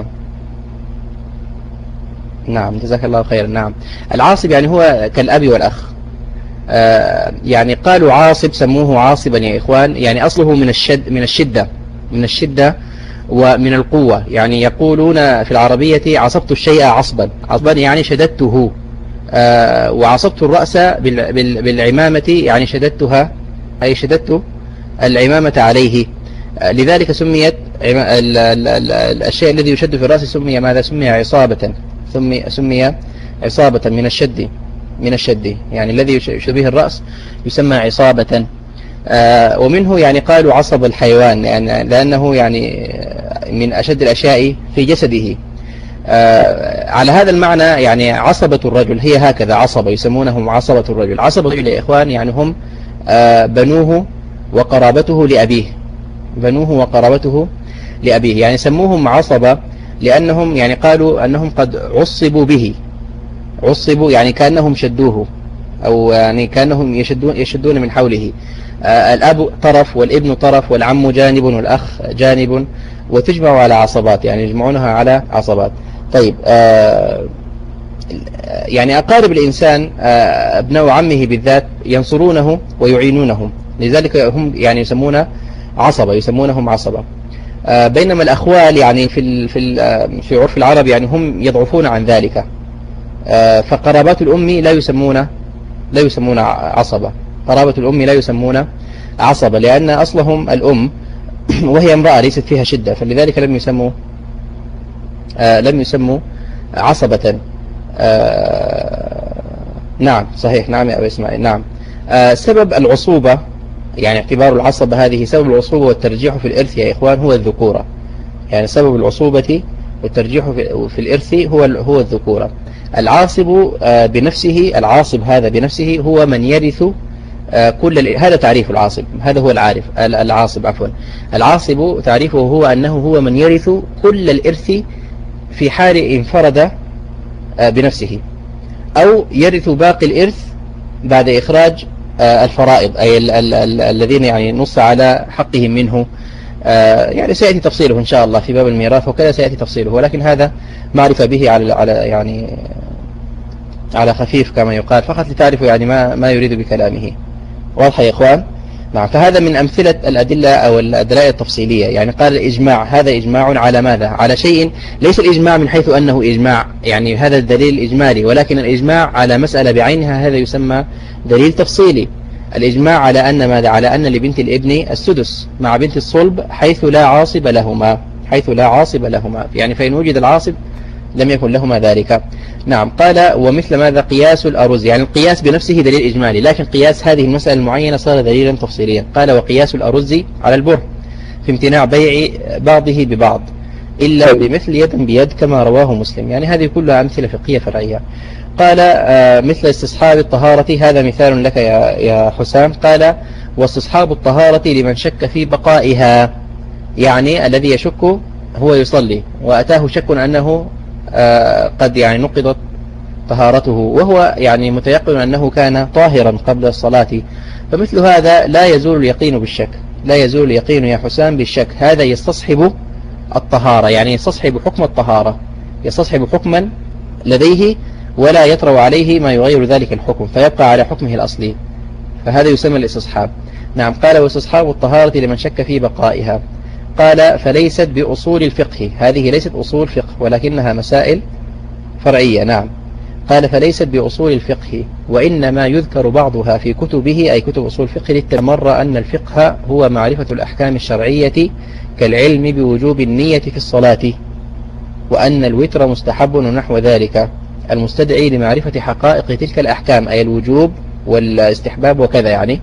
نعم جزاك الله خير. نعم العاصب يعني هو كالأبي والأخ. آه يعني قالوا عاصب سموه عاصبا يا إخوان، يعني أصله من الشد من الشدة من الشدة ومن القوة. يعني يقولون في العربية عصبت الشيء عصبا، عصبا يعني شددته. آه وعصبت الرأس بالعمامة يعني شددتها، أي شددت العمامة عليه. آه لذلك سميت الشيء الذي يشد في الرأس سمي ماذا؟ سمي عصابة، سمي, سمي عصابة من الشد من الشد يعني الذي يشبه الرأس يسمى عصابة. آه ومنه يعني قالوا عصب الحيوان يعني لأنه يعني من أشد الأشياء في جسده. آه على هذا المعنى يعني عصبة الرجل هي هكذا، عصبة يسمونهم عصبة الرجل. عصبة الرجل يا إخوان يعني هم آه بنوه وقرابته لأبيه، بنوه وقرابته لأبيه، يعني سموهم عصبة لأنهم يعني قالوا أنهم قد عصبوا به، عصبوا يعني كأنهم شدوه أو يعني كأنهم يشدون, يشدون من حوله. آه الأب طرف والابن طرف والعم جانب والأخ جانب، وتجمع على عصبات يعني يجمعونها على عصبات. طيب آه يعني أقارب الإنسان آه ابناء عمه بالذات ينصرونه ويعينونه، لذلك هم يعني يسمون عصبة يسمونهم عصبة. آه بينما الأخوال يعني في في في عرف العرب يعني هم يضعفون عن ذلك. آه فقرابات الأم لا يسمون لا يسمون عصبة، قرابة الأم لا يسمون عصبة لأن أصلهم الأم وهي امرأة ليست فيها شدة، فلذلك لم يسموا آه لم يسموا عصبة. آه نعم صحيح. نعم يا أبي إسماعيل. نعم آه سبب العصوبة يعني اعتبار العصبة هذه سبب العصوبة والترجيح في الإرث يا إخوان هو الذكورة، يعني سبب العصوبة والترجيح في الإرث هو هو الذكورة. العاصب آه بنفسه العاصب هذا بنفسه هو من يرث آه كل، هذا تعريف العاصب، هذا هو العارف العاصب عفوا. العاصب تعريفه هو أنه هو من يرث كل الإرث في حال انفرد بنفسه، أو يرث باقي الإرث بعد إخراج الفرائض، أي ال ال ال الذين يعني نص على حقهم منه. يعني سيأتي تفصيله إن شاء الله في باب الميراث وكذا سيأتي تفصيله، ولكن هذا معرفة به على على يعني على خفيف كما يقال، فقط لتعرفوا يعني ما ما يريد بكلامه. واضح يا إخوان؟ نعم. فهذا من أمثلة الأدلة أو الدلائل التفصيلية. يعني قال الإجماع، هذا إجماع على ماذا؟ على شيء ليس الإجماع من حيث أنه إجماع يعني هذا الدليل الإجمالي، ولكن الإجماع على مسألة بعينها، هذا يسمى دليل تفصيلي. الإجماع على أن ماذا؟ على أن لبنت الابن السدس مع بنت الصلب حيث لا عاصب لهما، حيث لا عاصب لهما، يعني فإن وجد العاصب لم يكن لهما ذلك. نعم. قال ومثل ماذا؟ قياس الأرز، يعني القياس بنفسه دليل إجمالي، لكن قياس هذه المسألة المعينة صار دليلا تفصيليا. قال وقياس الأرز على البر في امتناع بيع بعضه ببعض إلا بمثل يدا بيد كما رواه مسلم. يعني هذه كلها أمثلة فقهية فرعية. قال آه مثل استصحاب الطهارة، هذا مثال لك يا, يا حسام. قال واستصحاب الطهارة لمن شك في بقائها، يعني الذي يشك هو يصلي وأتاه شك أنه آه قد يعني نقضت طهارته، وهو يعني متيقن أنه كان طاهرا قبل الصلاة، فمثل هذا لا يزول اليقين بالشك، لا يزول اليقين يا حسام بالشك. هذا يستصحب الطهارة، يعني يستصحب حكم الطهارة، يستصحب حكما لديه ولا يطرأ عليه ما يغير ذلك الحكم فيبقى على حكمه الأصلي، فهذا يسمى الاستصحاب. نعم. قال واستصحاب الطهارة لمن شك في بقائها. قال فليست بأصول الفقه، هذه ليست أصول فقه ولكنها مسائل فرعية. نعم. قال فليست بأصول الفقه وإنما يذكر بعضها في كتبه، أي كتب أصول الفقه، للتمر أن الفقه هو معرفة الأحكام الشرعية كالعلم بوجوب النية في الصلاة، وأن الوتر مستحب ونحو ذلك، المستدعي لمعرفة حقائق تلك الأحكام، أي الوجوب والاستحباب وكذا يعني.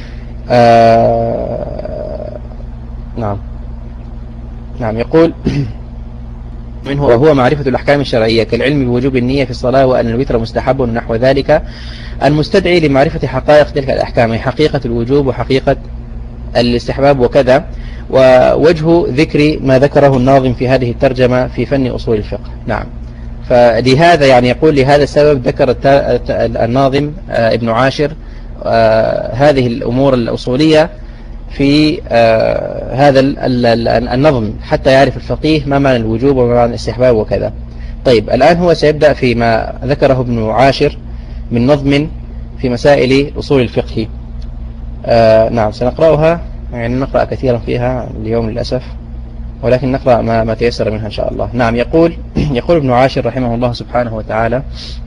آه نعم. نعم. يقول منه وهو معرفة الأحكام الشرعية كالعلم بوجوب النية في الصلاة، وأن الوتر مستحب ونحو ذلك، المستدعي لمعرفة حقائق تلك الأحكام، حقيقة الوجوب وحقيقة الاستحباب وكذا. ووجه ذكر ما ذكره الناظم في هذه الترجمة في فن أصول الفقه. نعم. فلهذا يعني يقول لهذا السبب ذكر الناظم ابن عاشر هذه الأمور الأصولية في هذا النظم حتى يعرف الفقيه ما معنى الوجوب وما معنى الاستحباب وكذا. طيب الآن هو سيبدأ فيما ذكره ابن عاشر من نظم في مسائل أصول الفقه. نعم. سنقرأها، يعني نقرأ كثيرا فيها اليوم للأسف، ولكن نقرأ ما, ما تيسر منها إن شاء الله. نعم. يقول يقول ابن عاشر رحمه الله سبحانه وتعالى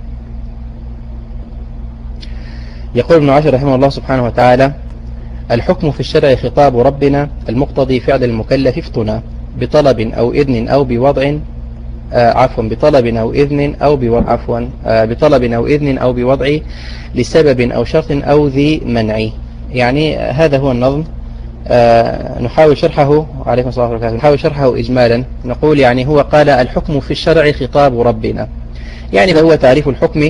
يقول ابن عاشر رحمه الله سبحانه وتعالى الحكم في الشرع خطاب ربنا المقتضي فعل المكلف افتنا بطلب أو إذن أو بوضع آه عفوا بطلب أو إذن أو بوضع عفوا آه بطلب أو إذن أو بوضع لسبب أو شرط أو ذي منع. يعني هذا هو النظم. آه نحاول شرحه عليكم الصلاة والسلام نحاول شرحه إجمالا. نقول يعني هو قال الحكم في الشرع خطاب ربنا، يعني هو تعريف الحكم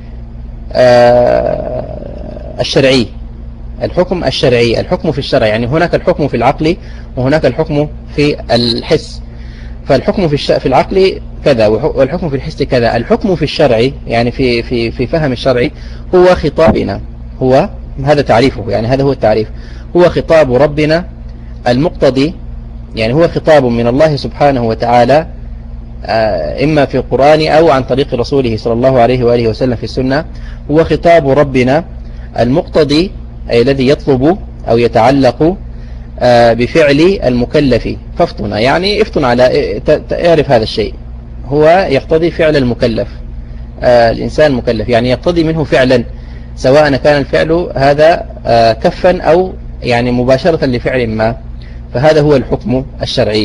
آه الشرعي، الحكم الشرعي، الحكم في الشرع، يعني هناك الحكم في العقل وهناك الحكم في الحس. فالحكم في الش... في العقل كذا والحكم في الحس كذا. الحكم في الشرع يعني في في في فهم الشرع هو خطابنا، هو هذا تعريفه، يعني هذا هو التعريف، هو خطاب ربنا المقتضي، يعني هو خطاب من الله سبحانه وتعالى إما في القرآن أو عن طريق رسوله صلى الله عليه وآله وسلم في السنة. هو خطاب ربنا المقتضي، أي الذي يطلب أو يتعلق بفعل المكلف. فافتنا يعني افتن على اعرف هذا الشيء، هو يقتضي فعل المكلف، الإنسان المكلف، يعني يقتضي منه فعلا، سواء كان الفعل هذا كفا أو يعني مباشرة لفعل ما. فهذا هو الحكم الشرعي.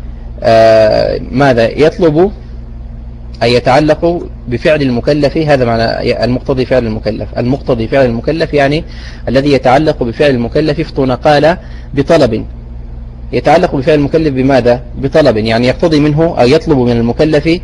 ماذا يطلب أي يتعلق بفعل المكلف، هذا معنى المقتضي فعل المكلف. المقتضي فعل المكلف يعني الذي يتعلق بفعل المكلف. افتنا قال بطلب، يتعلق بفعل المكلف بماذا؟ بطلب، يعني يقتضي منه أو يطلب من المكلف،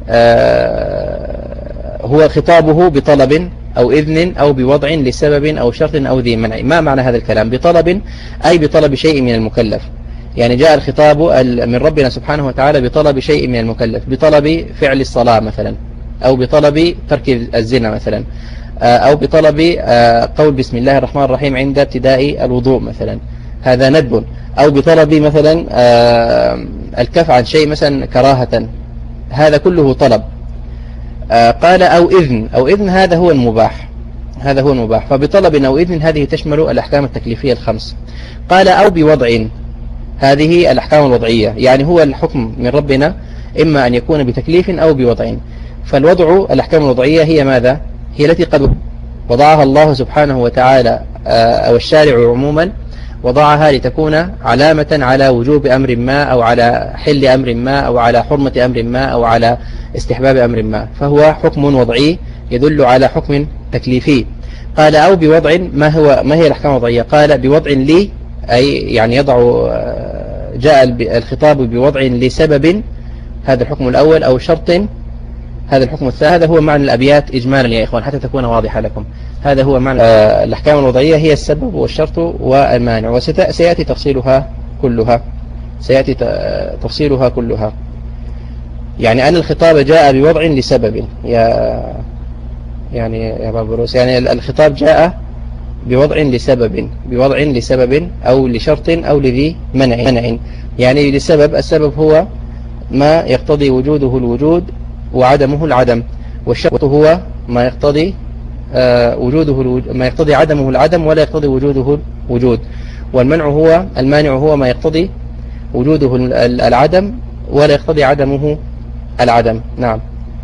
هو خطابه بطلب أو إذن أو بوضع لسبب أو شرط أو ذي منع. ما معنى هذا الكلام؟ بطلب أي بطلب شيء من المكلف، يعني جاء الخطاب من ربنا سبحانه وتعالى بطلب شيء من المكلف، بطلب فعل الصلاة مثلا، أو بطلب ترك الزنا مثلا، أو بطلب قول بسم الله الرحمن الرحيم عند ابتداء الوضوء مثلا، هذا ندب. أو بطلب مثلا الكف عن شيء مثلا كراهة، هذا كله طلب. قال أو إذن، أو إذن هذا هو المباح، هذا هو المباح. فبطلب أو إذن هذه تشمل الأحكام التكليفية الخمس. قال أو بوضع، هذه الأحكام الوضعية، يعني هو الحكم من ربنا إما أن يكون بتكليف أو بوضع. فالوضع، الأحكام الوضعية هي ماذا؟ هي التي قد وضعها الله سبحانه وتعالى أو الشارع عموما، وضعها لتكون علامة على وجوب أمر ما، أو على حل أمر ما، أو على حرمة أمر ما، أو على استحباب أمر ما، فهو حكم وضعي يدل على حكم تكليفي. قال أو بوضع، ما هو ما هي الأحكام الوضعية؟ قال بوضع لي، أي يعني يضع، جاء الخطاب بوضع لسبب، هذا الحكم الأول، أو شرط، هذا الحكم الثاني. هذا هو معنى الأبيات إجمالا يا إخوان حتى تكون واضحة لكم. هذا هو معنى آه الأحكام الوضعية، هي السبب والشرط والمانع، وسيأتي تفصيلها كلها، سيأتي تفصيلها كلها. يعني أن الخطاب جاء بوضع لسبب، يا يعني يا بابروس، يعني الخطاب جاء بوضع لسبب، بوضع لسبب أو لشرط أو لذي منع منع يعني لسبب. السبب هو ما يقتضي وجوده الوجود وعدمه العدم، والشرط هو ما يقتضي آه وجوده الوجود، ما يقتضي عدمه العدم ولا يقتضي وجوده الوجود، والمنع هو المانع هو ما يقتضي وجوده العدم ولا يقتضي عدمه العدم. نعم.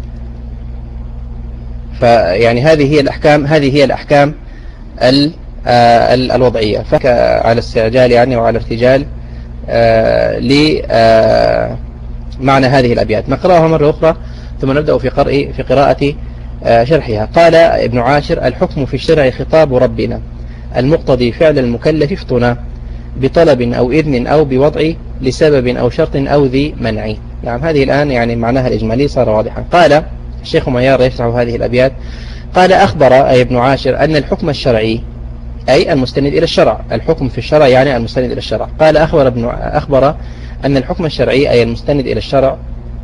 فيعني هذه هي الأحكام، هذه هي الأحكام ال آه الوضعية. فعلى استعجال يعني وعلى ارتجال آه لمعنى هذه الأبيات نقرأها مرة أخرى ثم نبدأ في قراءة في قراءة شرحها. قال ابن عاشر: الحكم في الشرع خطاب ربنا المقتضي فعل المكلف افطنا بطلب أو إذن أو بوضع لسبب أو شرط أو ذي منع. نعم، هذه الآن يعني معناها الإجمالي صار واضحا. قال الشيخ ميار يشرح هذه الأبيات. قال: أخبر أي ابن عاشر أن الحكم الشرعي أي المستند إلى الشرع، الحكم في الشرع يعني المستند إلى الشرع. قال أخبر ابن أخبر أن الحكم الشرعي أي المستند إلى الشرع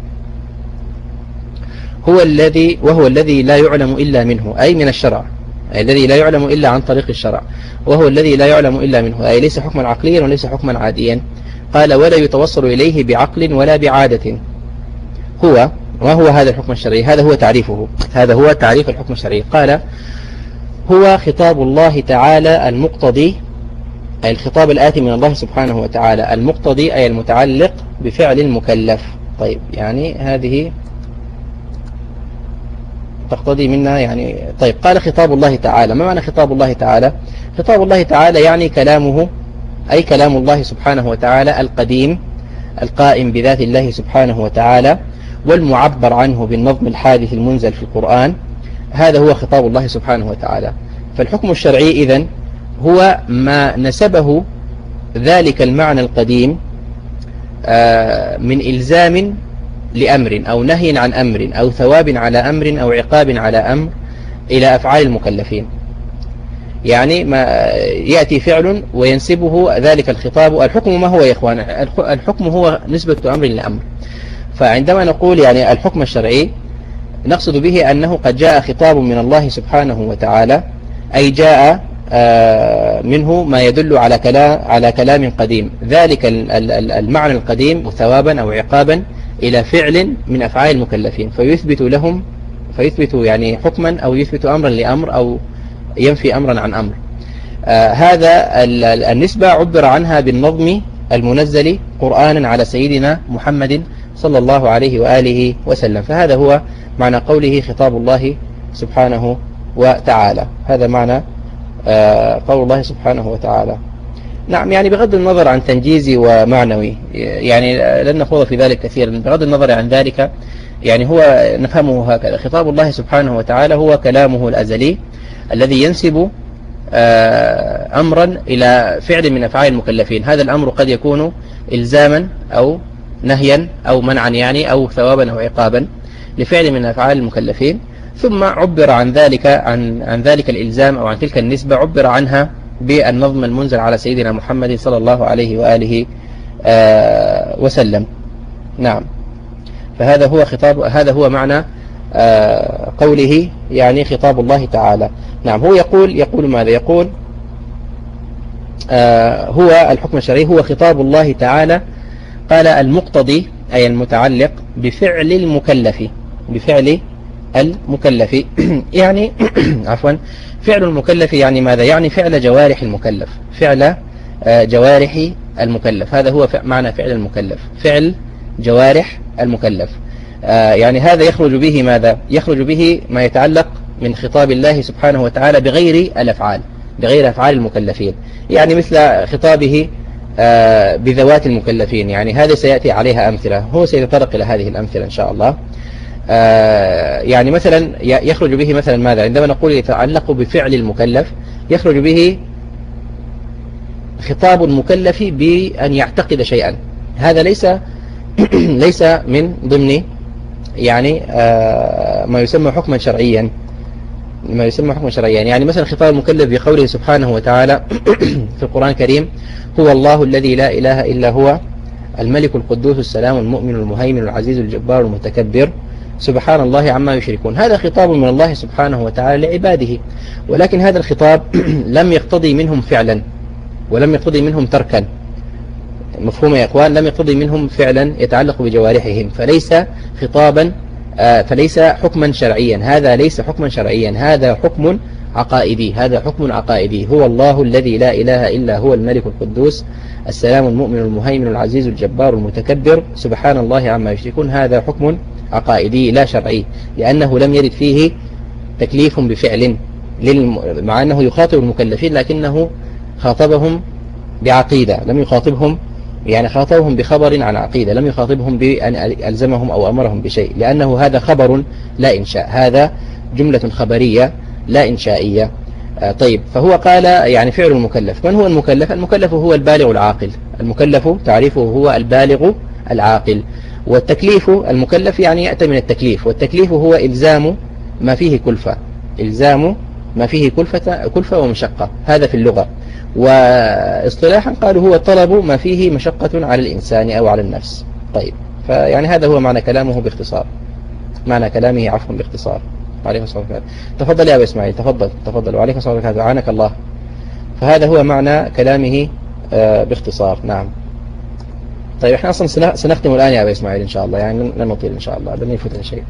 هو الذي وهو الذي لا يعلم إلا منه، أي من الشرع، أي الذي لا يعلم إلا عن طريق الشرع، وهو الذي لا يعلم إلا منه، أي ليس حكما عقليا وليس حكما عاديا. قال: ولا يتوصل إليه بعقل ولا بعادة. هو ما هو هذا الحكم الشرعي؟ هذا هو تعريفه، هذا هو تعريف الحكم الشرعي. قال: هو خطاب الله تعالى المقتضي، أي الخطاب الآتي من الله سبحانه وتعالى، المقتضي أي المتعلق بفعل المكلف. طيب، يعني هذه تقتضي منا يعني. طيب، قال خطاب الله تعالى، ما معنى خطاب الله تعالى؟ خطاب الله تعالى يعني كلامه، أي كلام الله سبحانه وتعالى القديم القائم بذات الله سبحانه وتعالى والمعبر عنه بالنظم الحادث المنزل في القرآن، هذا هو خطاب الله سبحانه وتعالى. فالحكم الشرعي إذن هو ما نسبه ذلك المعنى القديم من إلزام لأمر أو نهي عن أمر أو ثواب على أمر أو عقاب على أمر إلى أفعال المكلفين. يعني ما يأتي فعل وينسبه ذلك الخطاب. الحكم ما هو يا إخوان؟ الحكم هو نسبة أمر لأمر. فعندما نقول يعني الحكم الشرعي نقصد به أنه قد جاء خطاب من الله سبحانه وتعالى، أي جاء منه ما يدل على كلام على كلام قديم، ذلك المعنى القديم ثوابا أو عقابا إلى فعل من أفعال المكلفين، فيثبت لهم فيثبت يعني حكما أو يثبت أمرا لأمر أو ينفي أمرا عن أمر. آه هذا النسبة عبر عنها بالنظم المنزل قرآنا على سيدنا محمد صلى الله عليه وآله وسلم. فهذا هو معنى قوله خطاب الله سبحانه وتعالى، هذا معنى آه قول الله سبحانه وتعالى. نعم، يعني بغض النظر عن تنجيزي ومعنوي، يعني لن نخوض في ذلك كثيرا، بغض النظر عن ذلك يعني هو نفهمه هكذا: خطاب الله سبحانه وتعالى هو كلامه الأزلي الذي ينسب أمرا إلى فعل من أفعال المكلفين. هذا الأمر قد يكون إلزاما أو نهيا أو منعا يعني، أو ثوابا أو عقابا لفعل من أفعال المكلفين، ثم عبر عن ذلك عن عن ذلك الإلزام أو عن تلك النسبة عبر عنها بالنظم المنزل على سيدنا محمد صلى الله عليه وآله وسلم. نعم، فهذا هو خطاب، هذا هو معنى قوله يعني خطاب الله تعالى. نعم، هو يقول يقول ماذا؟ يقول هو الحكم الشرعي هو خطاب الله تعالى، قال المقتضي أي المتعلق بفعل المكلف، بفعل المكلف يعني عفوا فعل المكلف يعني ماذا؟ يعني فعل جوارح المكلف، فعل جوارح المكلف، هذا هو معنى فعل المكلف، فعل جوارح المكلف. يعني هذا يخرج به ماذا؟ يخرج به ما يتعلق من خطاب الله سبحانه وتعالى بغير الأفعال، بغير أفعال المكلفين، يعني مثل خطابه بذوات المكلفين، يعني هذا سيأتي عليها أمثلة، هو سيتطرق إلى هذه الأمثلة إن شاء الله. يعني مثلا يخرج به مثلا ماذا؟ عندما نقول يتعلق بفعل المكلف يخرج به خطاب المكلف بأن يعتقد شيئا، هذا ليس ليس من ضمن يعني ما يسمى حكما شرعيا، ما يسمى حكما شرعيا. يعني مثلا خطاب المكلف بقوله سبحانه وتعالى في القرآن الكريم: هو الله الذي لا إله إلا هو الملك القدوس السلام المؤمن المهيمن العزيز الجبار المتكبر سبحان الله عما يشركون. هذا خطاب من الله سبحانه وتعالى لعباده، ولكن هذا الخطاب لم يقتضي منهم فعلا ولم يقتضي منهم تركا، مفهوم يا إخوان؟ لم يقتضي منهم فعلا يتعلق بجوارحهم، فليس خطابا فليس حكما شرعيا، هذا ليس حكما شرعيا، هذا حكم عقائدي، هذا حكم عقائدي. هو الله الذي لا إله إلا هو الملك القدوس السلام المؤمن المهيمن العزيز الجبار المتكبر سبحان الله عما يشركون، هذا حكم عقائدي لا شرعي، لأنه لم يرد فيه تكليف بفعل، مع أنه يخاطب المكلفين لكنه خاطبهم بعقيدة، لم يخاطبهم يعني خاطبهم بخبر عن عقيدة، لم يخاطبهم بأن ألزمهم أو أمرهم بشيء، لأنه هذا خبر لا إنشاء، هذا جملة خبرية لا إنشائية. طيب، فهو قال يعني فعل المكلف. من هو المكلف؟ المكلف هو البالغ العاقل، المكلف تعريفه هو البالغ العاقل. والتكليف المكلف يعني يأتي من التكليف، والتكليف هو إلزام ما فيه كلفة، إلزام ما فيه كلفة, كلفة ومشقة، هذا في اللغة. واصطلاحا قالوا هو طلب ما فيه مشقة على الإنسان أو على النفس. طيب، فيعني هذا هو معنى كلامه باختصار، معنى كلامه عفوا باختصار. عليكم الصلاة والسلام. تفضل يا أبو إسماعيل، تفضل تفضل. وعليكم الصلاة والسلام، أعانك الله. فهذا هو معنى كلامه باختصار. نعم. طيب، احنا أصلا سنختم الآن يا أبو إسماعيل إن شاء الله، يعني لن نطيل إن شاء الله، لن يفوتنا شيء.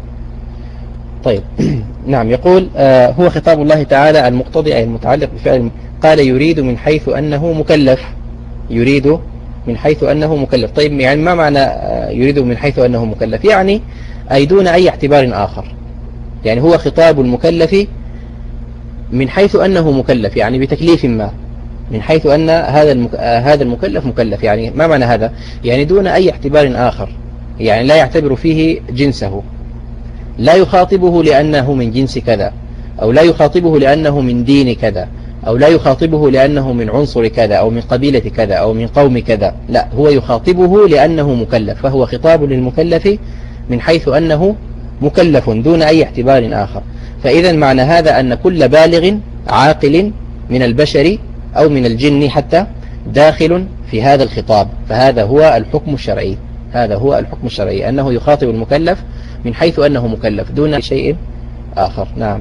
طيب نعم، يقول آه هو خطاب الله تعالى المقتضي أي المتعلق بفعل، قال يريد من حيث أنه مكلف، يريد من حيث أنه مكلف. طيب، يعني ما معنى آه يريد من حيث أنه مكلف؟ يعني أي دون أي اعتبار آخر، يعني هو خطاب المكلف من حيث أنه مكلف، يعني بتكليف ما، من حيث أن هذا المك... آه هذا المكلف مكلف. يعني ما معنى هذا؟ يعني دون أي اعتبار آخر، يعني لا يعتبر فيه جنسه، لا يخاطبه لأنه من جنس كذا، أو لا يخاطبه لأنه من دين كذا، أو لا يخاطبه لأنه من عنصر كذا أو من قبيلة كذا أو من قوم كذا، لا، هو يخاطبه لأنه مكلف، فهو خطاب للمكلف من حيث أنه مكلف دون أي اعتبار آخر. فإذا معنى هذا أن كل بالغ عاقل من البشر أو من الجن حتى داخل في هذا الخطاب، فهذا هو الحكم الشرعي، هذا هو الحكم الشرعي، أنه يخاطب المكلف من حيث أنه مكلف دون شيء آخر. نعم.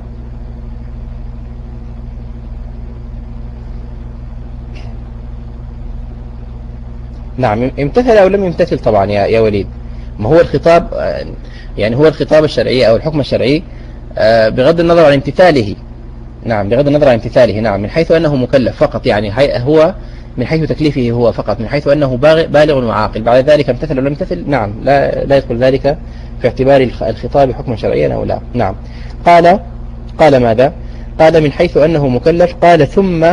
نعم، امتثل أو لم يمتثل طبعا يا يا وليد، ما هو الخطاب يعني هو الخطاب الشرعي أو الحكم الشرعي بغض النظر عن امتثاله. نعم، بغض النظر عن امتثاله. نعم، من حيث أنه مكلف فقط، يعني هو من حيث تكليفه هو فقط، من حيث أنه بالغ وعاقل، بعد ذلك امتثل أو لم يمتثل نعم لا لا يدخل ذلك في اعتبار الخطاب حكما شرعيا أو لا. نعم. قال قال ماذا؟ قال من حيث أنه مكلف، قال ثم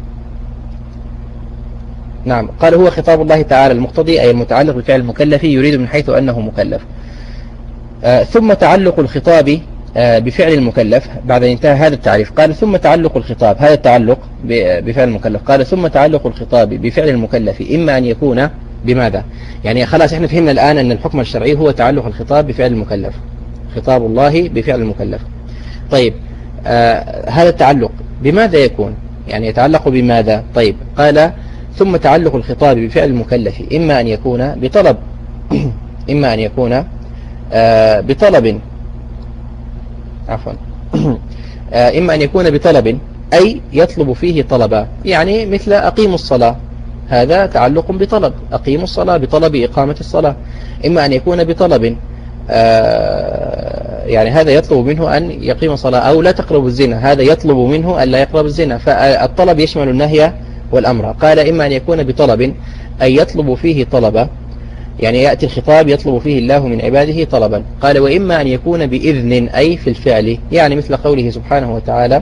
نعم قال هو خطاب الله تعالى المقتضي أي المتعلق بفعل المكلف يريد من حيث أنه مكلف. آه ثم تعلق الخطاب آه بفعل المكلف بعد أن انتهى هذا التعريف، قال ثم تعلق الخطاب، هذا التعلق بفعل المكلف، قال ثم تعلق الخطاب بفعل المكلف إما أن يكون بماذا؟ يعني خلاص احنا فهمنا الآن أن الحكم الشرعي هو تعلق الخطاب بفعل المكلف، خطاب الله بفعل المكلف. طيب آه هذا التعلق بماذا يكون؟ يعني يتعلق بماذا؟ طيب قال ثم تعلق الخطاب بفعل المكلف إما أن يكون بطلب إما أن يكون آه بطلب عفوا آه إما أن يكون بطلب أي يطلب فيه طلبا، يعني مثل أقيموا الصلاة، هذا تعلق بطلب، أقيموا الصلاة بطلب إقامة الصلاة. إما أن يكون بطلب آه يعني هذا يطلب منه أن يقيم الصلاة، أو لا تقربوا الزنا، هذا يطلب منه أن لا يقرب الزنا، فالطلب يشمل النهي والأمر. قال إما أن يكون بطلب أي يطلب فيه طلبا، يعني يأتي الخطاب يطلب فيه الله من عباده طلبا. قال وإما أن يكون بإذن أي في الفعل، يعني مثل قوله سبحانه وتعالى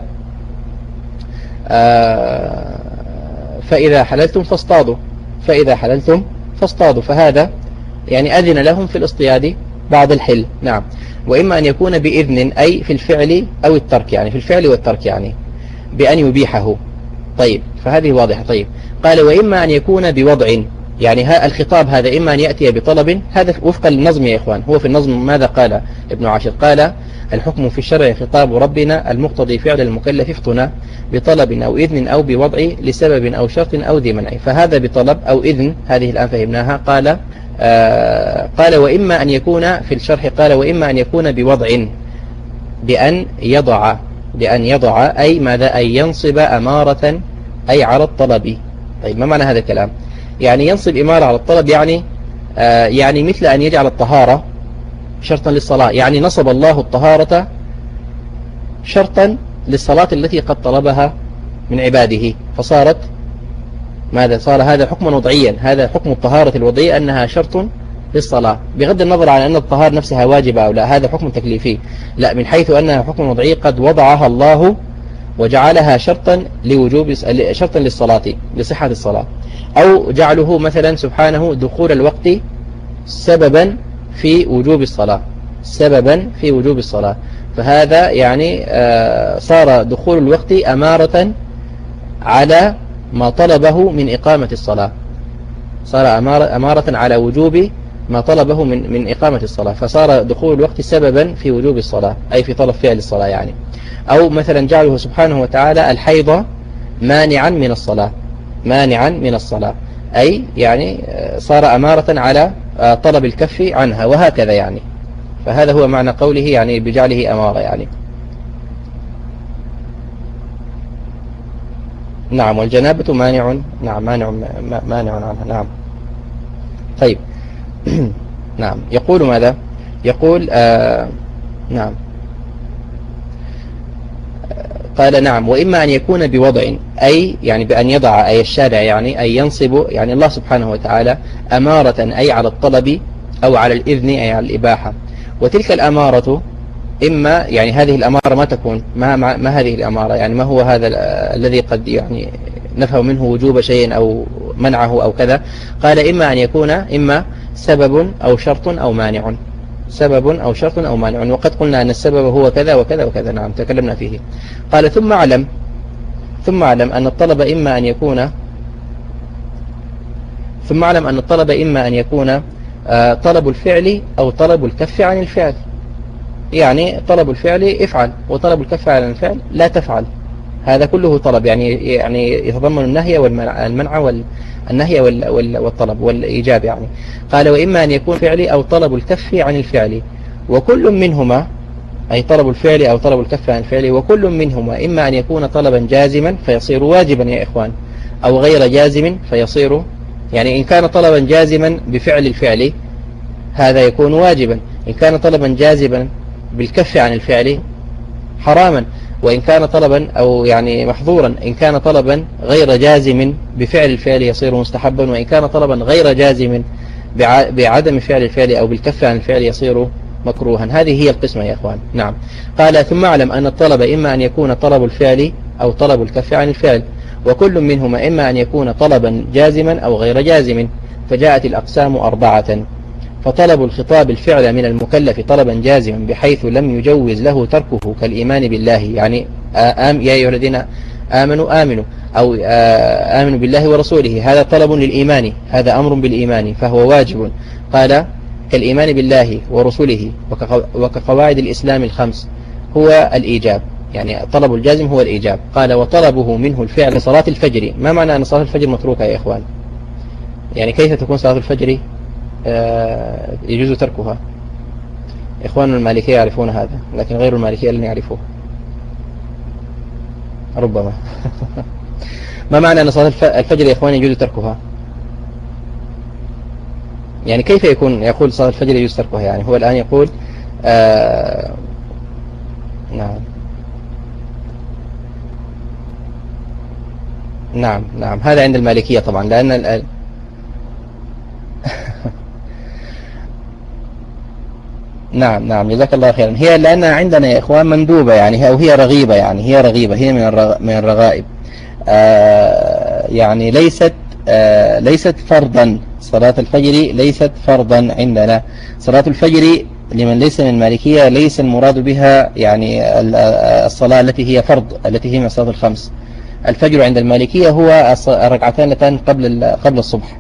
آه فإذا حللتم فاصطادوا، فإذا حللتم فاصطادوا، فهذا يعني أذن لهم في الاصطياد بعد الحل. نعم. وإما أن يكون بإذن أي في الفعل أو الترك، يعني في الفعل والترك، يعني بأن يبيحه. طيب، فهذه واضحة. طيب، قال وإما أن يكون بوضع، يعني ها الخطاب هذا إما أن يأتي بطلب، هذا وفق النظم يا إخوان. هو في النظم ماذا قال ابن عاشر؟ قال الحكم في الشرع خطاب ربنا المقتضي فعل المكلف افطنا بطلب أو إذن أو بوضع لسبب أو شرط أو ذي منع، فهذا بطلب أو إذن، هذه الآن فهمناها. قال آه قال وإما أن يكون في الشرح، قال وإما أن يكون بوضع بأن يضع، بأن يضع أي ماذا؟ أي ينصب أمارة أي على الطلب. طيب، ما معنى هذا الكلام؟ يعني ينصب إمارة على الطلب، يعني آه يعني مثل أن يجعل الطهارة شرطا للصلاة، يعني نصب الله الطهارة شرطا للصلاة التي قد طلبها من عباده، فصارت ماذا؟ صار هذا حكما وضعيا، هذا حكم الطهارة الوضعية أنها شرط للصلاة، بغض النظر عن أن الطهارة نفسها واجبة أو لا، هذا حكم تكليفي، لا، من حيث أنها حكم وضعي قد وضعها الله وجعلها شرطا لوجوب، شرطا للصلاة لصحة الصلاة، أو جعله مثلا سبحانه دخول الوقت سببا في وجوب الصلاة، سببا في وجوب الصلاة، فهذا يعني صار دخول الوقت أمارة على ما طلبه من إقامة الصلاة، صار أمارة, أمارة على وجوب ما طلبه من من إقامة الصلاة، فصار دخول الوقت سببا في وجوب الصلاة، أي في طلب فعل الصلاة يعني. أو مثلا جعله سبحانه وتعالى الحيض مانعا من الصلاة، مانعا من الصلاة، أي يعني صار أمارة على طلب الكف عنها، وهكذا يعني. فهذا هو معنى قوله يعني بجعله أمارة يعني. نعم. والجنابة مانع، نعم، مانع مانع عنها. نعم. طيب. نعم. يقول ماذا؟ يقول آه نعم. قال نعم. وإما أن يكون بوضع أي يعني بأن يضع أي الشارع يعني أي ينصب يعني الله سبحانه وتعالى أمارة أي على الطلب أو على الإذن أي على الإباحة، وتلك الأمارة إما يعني هذه الأمارة ما تكون ما, ما, ما هذه الأمارة يعني ما هو هذا الذي قد يعني نفهم منه وجوب شيء أو منعه أو كذا. قال إما أن يكون إما سبب أو شرط أو مانع، سبب أو شرط أو مانع، وقد قلنا أن السبب هو كذا وكذا وكذا. نعم، تكلمنا فيه. قال ثم أعلم ثم أعلم أن الطلب إما أن يكون ثم أعلم أن الطلب إما أن يكون آه طلب الفعل أو طلب الكف عن الفعل، يعني طلب الفعل افعل، وطلب الكف عن الفعل لا تفعل، هذا كله طلب يعني يعني يتضمن النهي والمنع، المنع والنهي والطلب والإيجاب يعني. قال وإما أن يكون فعل أو طلب الكف عن الفعل، وكل منهما أي طلب الفعل أو طلب الكف عن الفعل، وكل منهما إما أن يكون طلبا جازما فيصير واجبا يا إخوان، أو غير جازم فيصير يعني إن كان طلبا جازما بفعل الفعل هذا يكون واجبا، إن كان طلبا جازما بالكف عن الفعل حراما، وإن كان طلبا أو يعني محظورا إن كان طلبا غير جازم بفعل الفعل يصير مستحبا، وإن كان طلبا غير جازم بعدم فعل الفعل أو بالكف عن الفعل يصير مكروها. هذه هي القسمة يا إخوان. نعم. قال ثم أعلم أن الطلب إما أن يكون طلب الفعل أو طلب الكف عن الفعل، وكل منهما إما أن يكون طلبا جازما أو غير جازم، فجاءت الأقسام أربعة. فطلب الخطاب الفعل من المكلف طلبا جازما بحيث لم يجوز له تركه كالإيمان بالله، يعني آم يا أيها الذين آمنوا آمنوا أو آمنوا بالله ورسوله، هذا طلب للإيمان، هذا أمر بالإيمان فهو واجب. قال كالإيمان بالله ورسوله وكقواعد الإسلام الخمس هو الإيجاب، يعني طلب الجازم هو الإيجاب. قال وطلبه منه الفعل صلاة الفجر. ما معنى أن صلاة الفجر متروكة يا إخوان؟ يعني كيف تكون صلاة الفجر يجوز تركها؟ إخوان المالكية يعرفون هذا، لكن غير المالكية لن يعرفوه ربما. ما معنى أن صلاة الفجر يا إخوان يجوز تركها؟ يعني كيف يكون يقول صلاة الفجر يجوز تركها؟ يعني هو الآن يقول آه نعم نعم نعم هذا عند المالكية طبعا، لأن ال نعم نعم جزاك الله خيرا. هي لأن عندنا يا إخوان مندوبة يعني، أو هي رغيبة، يعني هي رغيبة، هي من الرغ... من الرغائب آه يعني ليست آه ليست فرضا. صلاة الفجر ليست فرضا عندنا. صلاة الفجر لمن ليس من المالكية ليس المراد بها يعني الصلاة التي هي فرض، التي هي من الصلاة الخمس. الفجر عند المالكية هو الركعتان اللتان قبل قبل الصبح.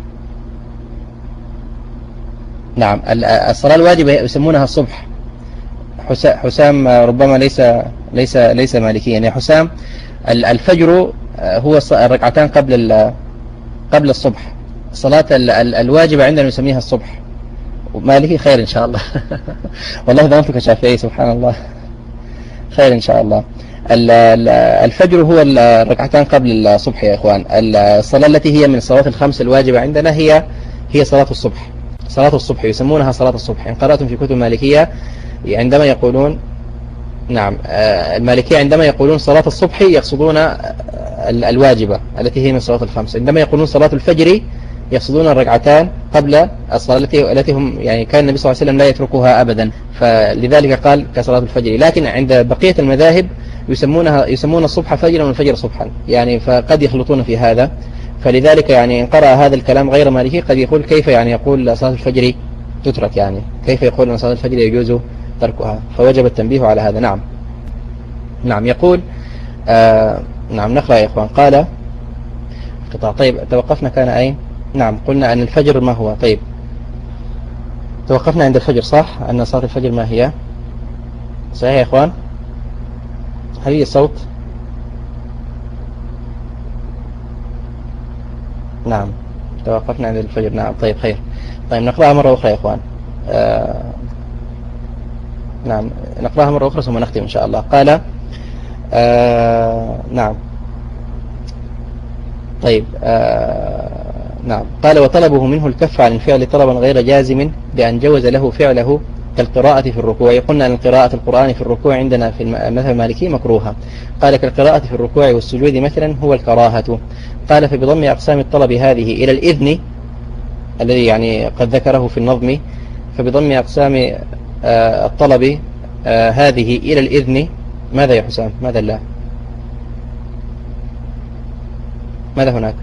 نعم الصلاة الواجبة يسمونها الصبح. حسام ربما ليس ليس ليس مالكيا. يعني حسام الفجر هو الركعتان قبل قبل الصبح. صلاة الواجبة عندنا نسميها الصبح. مالكي خير إن شاء الله. والله ظننتك شافعي سبحان الله. خير إن شاء الله. الفجر هو الركعتان قبل الصبح يا إخوان. الصلاة التي هي من الصلوات الخمس الواجبة عندنا هي هي صلاة الصبح. صلاة الصبح يسمونها صلاة الصبح. إن قرأتم في كتب المالكية عندما يقولون نعم المالكية عندما يقولون صلاة الصبح يقصدون الواجبة التي هي من صلاة الخمس. عندما يقولون صلاة الفجر يقصدون الركعتان قبل الصلاة التي التي هم يعني كان النبي صلى الله عليه وسلم لا يتركها أبدا، فلذلك قال كصلاة الفجر. لكن عند بقية المذاهب يسمونها يسمون الصبح فجرا والفجر صبحا، يعني فقد يخلطون في هذا. فلذلك يعني إن قرأ هذا الكلام غير مالكي قد يقول كيف يعني يقول صلاة الفجر تترك، يعني كيف يقول أن صلاة الفجر يجوز تركها؟ فوجب التنبيه على هذا. نعم نعم يقول آه نعم نقرأ يا إخوان. قال قطع. طيب توقفنا كان أين؟ نعم قلنا أن الفجر ما هو. طيب توقفنا عند الفجر صح؟ أن صلاة الفجر ما هي؟ صحيح يا إخوان؟ هل هي الصوت؟ نعم توقفنا عند الفجر. نعم طيب خير. طيب نقرأها مرة أخرى يا إخوان. آه نعم نقرأها مرة أخرى ثم نختم إن شاء الله. قال آه نعم طيب آه نعم قال وطلبه منه الكف عن الفعل طلبا غير جازم بأن جوز له فعله كالقراءة في الركوع. قلنا أن قراءة القرآن في الركوع عندنا في المذهب المالكي مكروهة. قال كالقراءة في الركوع والسجود مثلا هو الكراهة. قال فبضم أقسام الطلب هذه إلى الإذن الذي يعني قد ذكره في النظم، فبضم أقسام الطلب هذه إلى الإذن. ماذا يا حسام؟ ماذا لا؟ ماذا هناك؟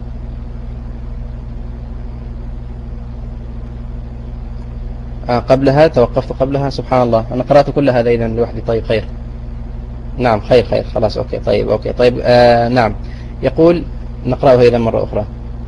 آه قبلها توقفت قبلها سبحان الله. أنا قرأت كل هذا إذن لوحدي. طيب خير. نعم خير خير خلاص أوكي. طيب أوكي طيب آه نعم يقول نقرأه إذن مرة أخرى.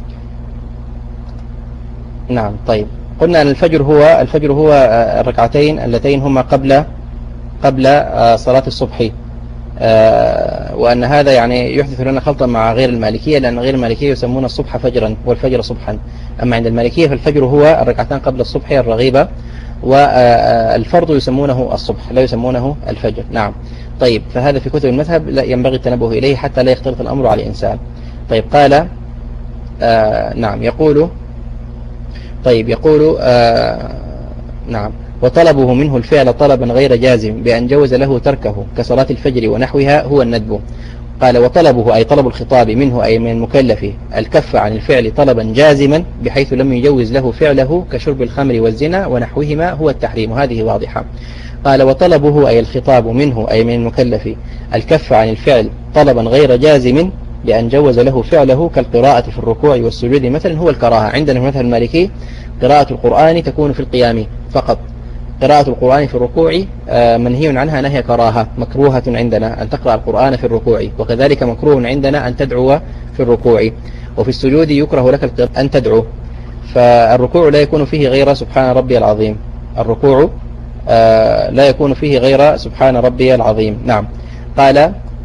نعم طيب قلنا أن الفجر هو الفجر هو الركعتين اللتين هما قبل قبل صلاة الصبح، وأن هذا يعني يحدث لنا خلطا مع غير المالكية، لأن غير المالكية يسمون الصبح فجرا والفجر صبحا. أما عند المالكية فالفجر هو الركعتان قبل الصبح الرغيبة، والفرض يسمونه الصبح لا يسمونه الفجر. نعم طيب فهذا في كتب المذهب لا ينبغي التنبه إليه حتى لا يختلط الأمر على الإنسان. طيب قال آه نعم يقول طيب يقول آه نعم وطلبه منه الفعل طلبا غير جازم بأن جوز له تركه كصلاة الفجر ونحوها هو الندب. قال وطلبه أي طلب الخطاب منه أي من المكلف الكف عن الفعل طلبا جازما بحيث لم يجوز له فعله كشرب الخمر والزنا ونحوهما هو التحريم. هذه واضحة. قال وطلبه أي الخطاب منه أي من المكلف الكف عن الفعل طلبا غير جازم بأن جوز له فعله كالقراءة في الركوع والسجود مثلا هو الكراهة. عندنا في المذهب المالكي قراءة القرآن تكون في القيام فقط. قراءة القرآن في الركوع منهي عنها نهي كراهة، مكروهة عندنا أن تقرأ القرآن في الركوع، وكذلك مكروه عندنا أن تدعو في الركوع. وفي السجود يكره لك أن تدعو، فالركوع لا يكون فيه غير سبحان ربي العظيم. الركوع لا يكون فيه غير سبحان ربي العظيم. نعم قال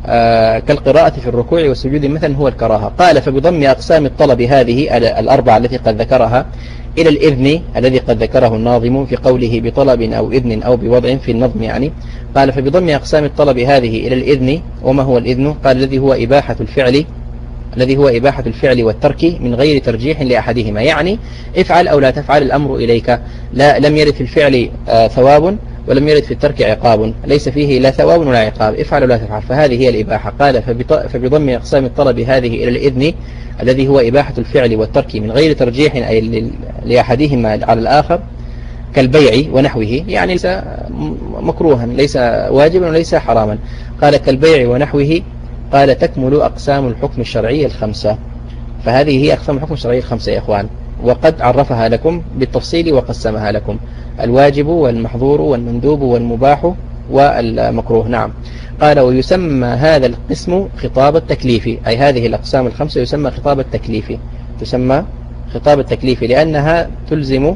آه كالقراءة في الركوع والسجود مثلا هو الكراهة. قال فبضم أقسام الطلب هذه الأربعة التي قد ذكرها إلى الإذن الذي قد ذكره الناظم في قوله بطلب أو إذن أو بوضع في النظم يعني. قال فبضم أقسام الطلب هذه إلى الإذن. وما هو الإذن؟ قال الذي هو إباحة الفعل الذي هو إباحة الفعل والترك من غير ترجيح لأحدهما، يعني افعل أو لا تفعل الأمر إليك، لا لم يرد في الفعل آه ثواب ولم يرد في الترك عقاب، ليس فيه لا ثواب ولا عقاب، افعل ولا تفعل، فهذه هي الإباحة. قال فبضم أقسام الطلب هذه إلى الإذن الذي هو إباحة الفعل والترك من غير ترجيح أي لأحدهما على الآخر كالبيع ونحوه، يعني ليس مكروها ليس واجبا وليس حراما. قال كالبيع ونحوه. قال تكمل أقسام الحكم الشرعي الخمسة. فهذه هي أقسام الحكم الشرعي الخمسة يا إخوان، وقد عرفها لكم بالتفصيل وقسمها لكم: الواجب والمحظور والمندوب والمباح والمكروه. نعم. قال ويسمى هذا القسم خطاب التكليف، أي هذه الأقسام الخمسة يسمى خطاب التكليف، تسمى خطاب التكليف لأنها تلزم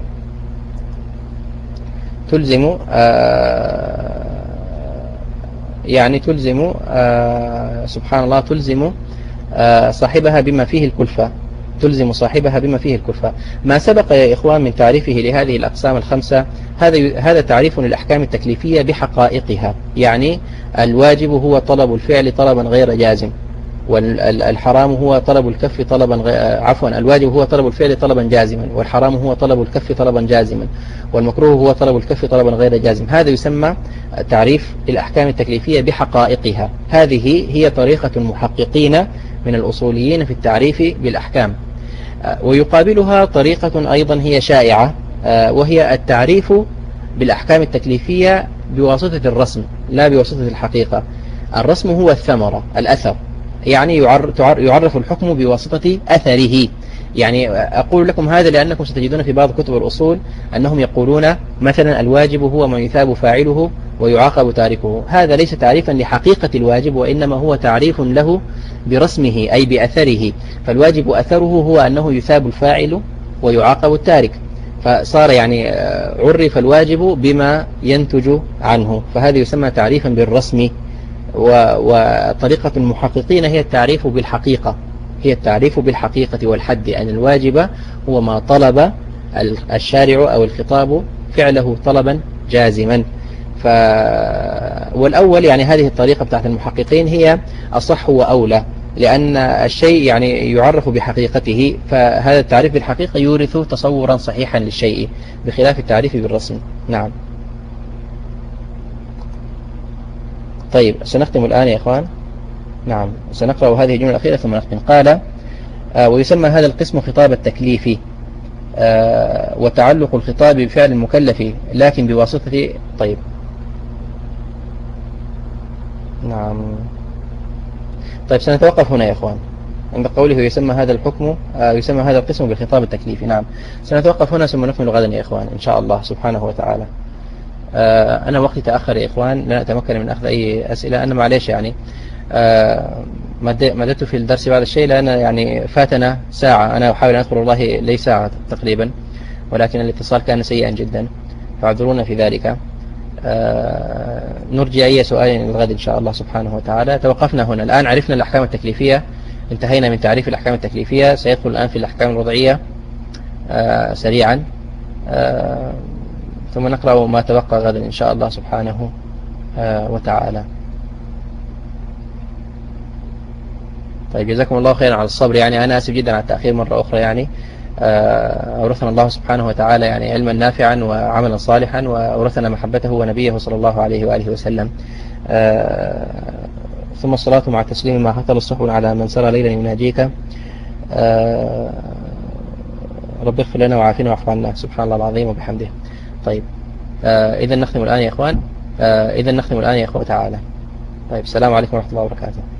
تلزم آه يعني تلزم آه سبحان الله تلزم آه صاحبها بما فيه الكلفة تلزم صاحبها بما فيه الكلفة. ما سبق يا إخوان من تعريفه لهذه الأقسام الخمسة هذا هذا تعريف للأحكام التكليفية بحقائقها، يعني الواجب هو طلب الفعل طلبا غير جازم، والحرام هو طلب الكف طلبا غ... عفوا الواجب هو طلب الفعل طلبا جازما، والحرام هو طلب الكف طلبا جازما، والمكروه هو طلب الكف طلبا غير جازم. هذا يسمى تعريف الأحكام التكليفية بحقائقها. هذه هي طريقة المحققين من الأصوليين في التعريف بالأحكام. ويقابلها طريقة أيضا هي شائعة، وهي التعريف بالأحكام التكليفية بواسطة الرسم لا بواسطة الحقيقة. الرسم هو الثمرة الأثر، يعني يعرف الحكم بواسطة أثره. يعني أقول لكم هذا لأنكم ستجدون في بعض كتب الأصول أنهم يقولون مثلا الواجب هو ما يثاب فاعله ويعاقب تاركه. هذا ليس تعريفا لحقيقة الواجب، وإنما هو تعريف له برسمه أي بأثره. فالواجب أثره هو أنه يثاب الفاعل ويعاقب التارك، فصار يعني عرف الواجب بما ينتج عنه، فهذا يسمى تعريفا بالرسم. وطريقة المحققين هي التعريف بالحقيقة هي التعريف بالحقيقة والحد، أن الواجب هو ما طلب الشارع أو الخطاب فعله طلبا جازما. ف... والأول يعني هذه الطريقة بتاعت المحققين هي أصح وأولى، لأن الشيء يعني يعرف بحقيقته، فهذا التعريف بالحقيقة يورث تصورا صحيحا للشيء بخلاف التعريف بالرسم. نعم. طيب سنختم الآن يا إخوان. نعم سنقرأ هذه الجملة الأخيرة ثم نختم. قال آه ويسمى هذا القسم خطاب التكليف، آه وتعلق الخطاب بفعل المكلف لكن بواسطة. طيب نعم. طيب سنتوقف هنا يا إخوان عند قوله يسمى هذا الحكم آه يسمى هذا القسم بالخطاب التكليفي. نعم سنتوقف هنا ثم نكمل غدا يا إخوان إن شاء الله سبحانه وتعالى. آه أنا وقتي تأخر يا إخوان، لا أتمكن من أخذ أي أسئلة. أنا معليش يعني آه مددت في الدرس بعض الشيء لأن يعني فاتنا ساعة، أنا أحاول أن أذكر والله لي ساعة تقريبا، ولكن الاتصال كان سيئا جدا فاعذرونا في ذلك. آه نرجي أي سؤال للغد إن شاء الله سبحانه وتعالى. توقفنا هنا الآن، عرفنا الأحكام التكليفية، انتهينا من تعريف الأحكام التكليفية، سيدخل الآن في الأحكام الوضعية آه سريعا، آه ثم نقرأ ما تبقى غدا إن شاء الله سبحانه آه وتعالى. طيب جزاكم الله خيرا على الصبر، يعني أنا آسف جدا على التأخير مرة أخرى، يعني أورثنا الله سبحانه وتعالى يعني علما نافعا وعملا صالحا، وأورثنا محبته ونبيه صلى الله عليه وآله وسلم. ثم الصلاة مع التسليم ما هطل الصحب على من سرى ليلا يناجيك. رب اغفر لنا وعافنا واعف عنا سبحان الله العظيم وبحمده. طيب إذا نختم الآن يا إخوان إذا نختم الآن يا إخوة تعالى. طيب السلام عليكم ورحمة الله وبركاته.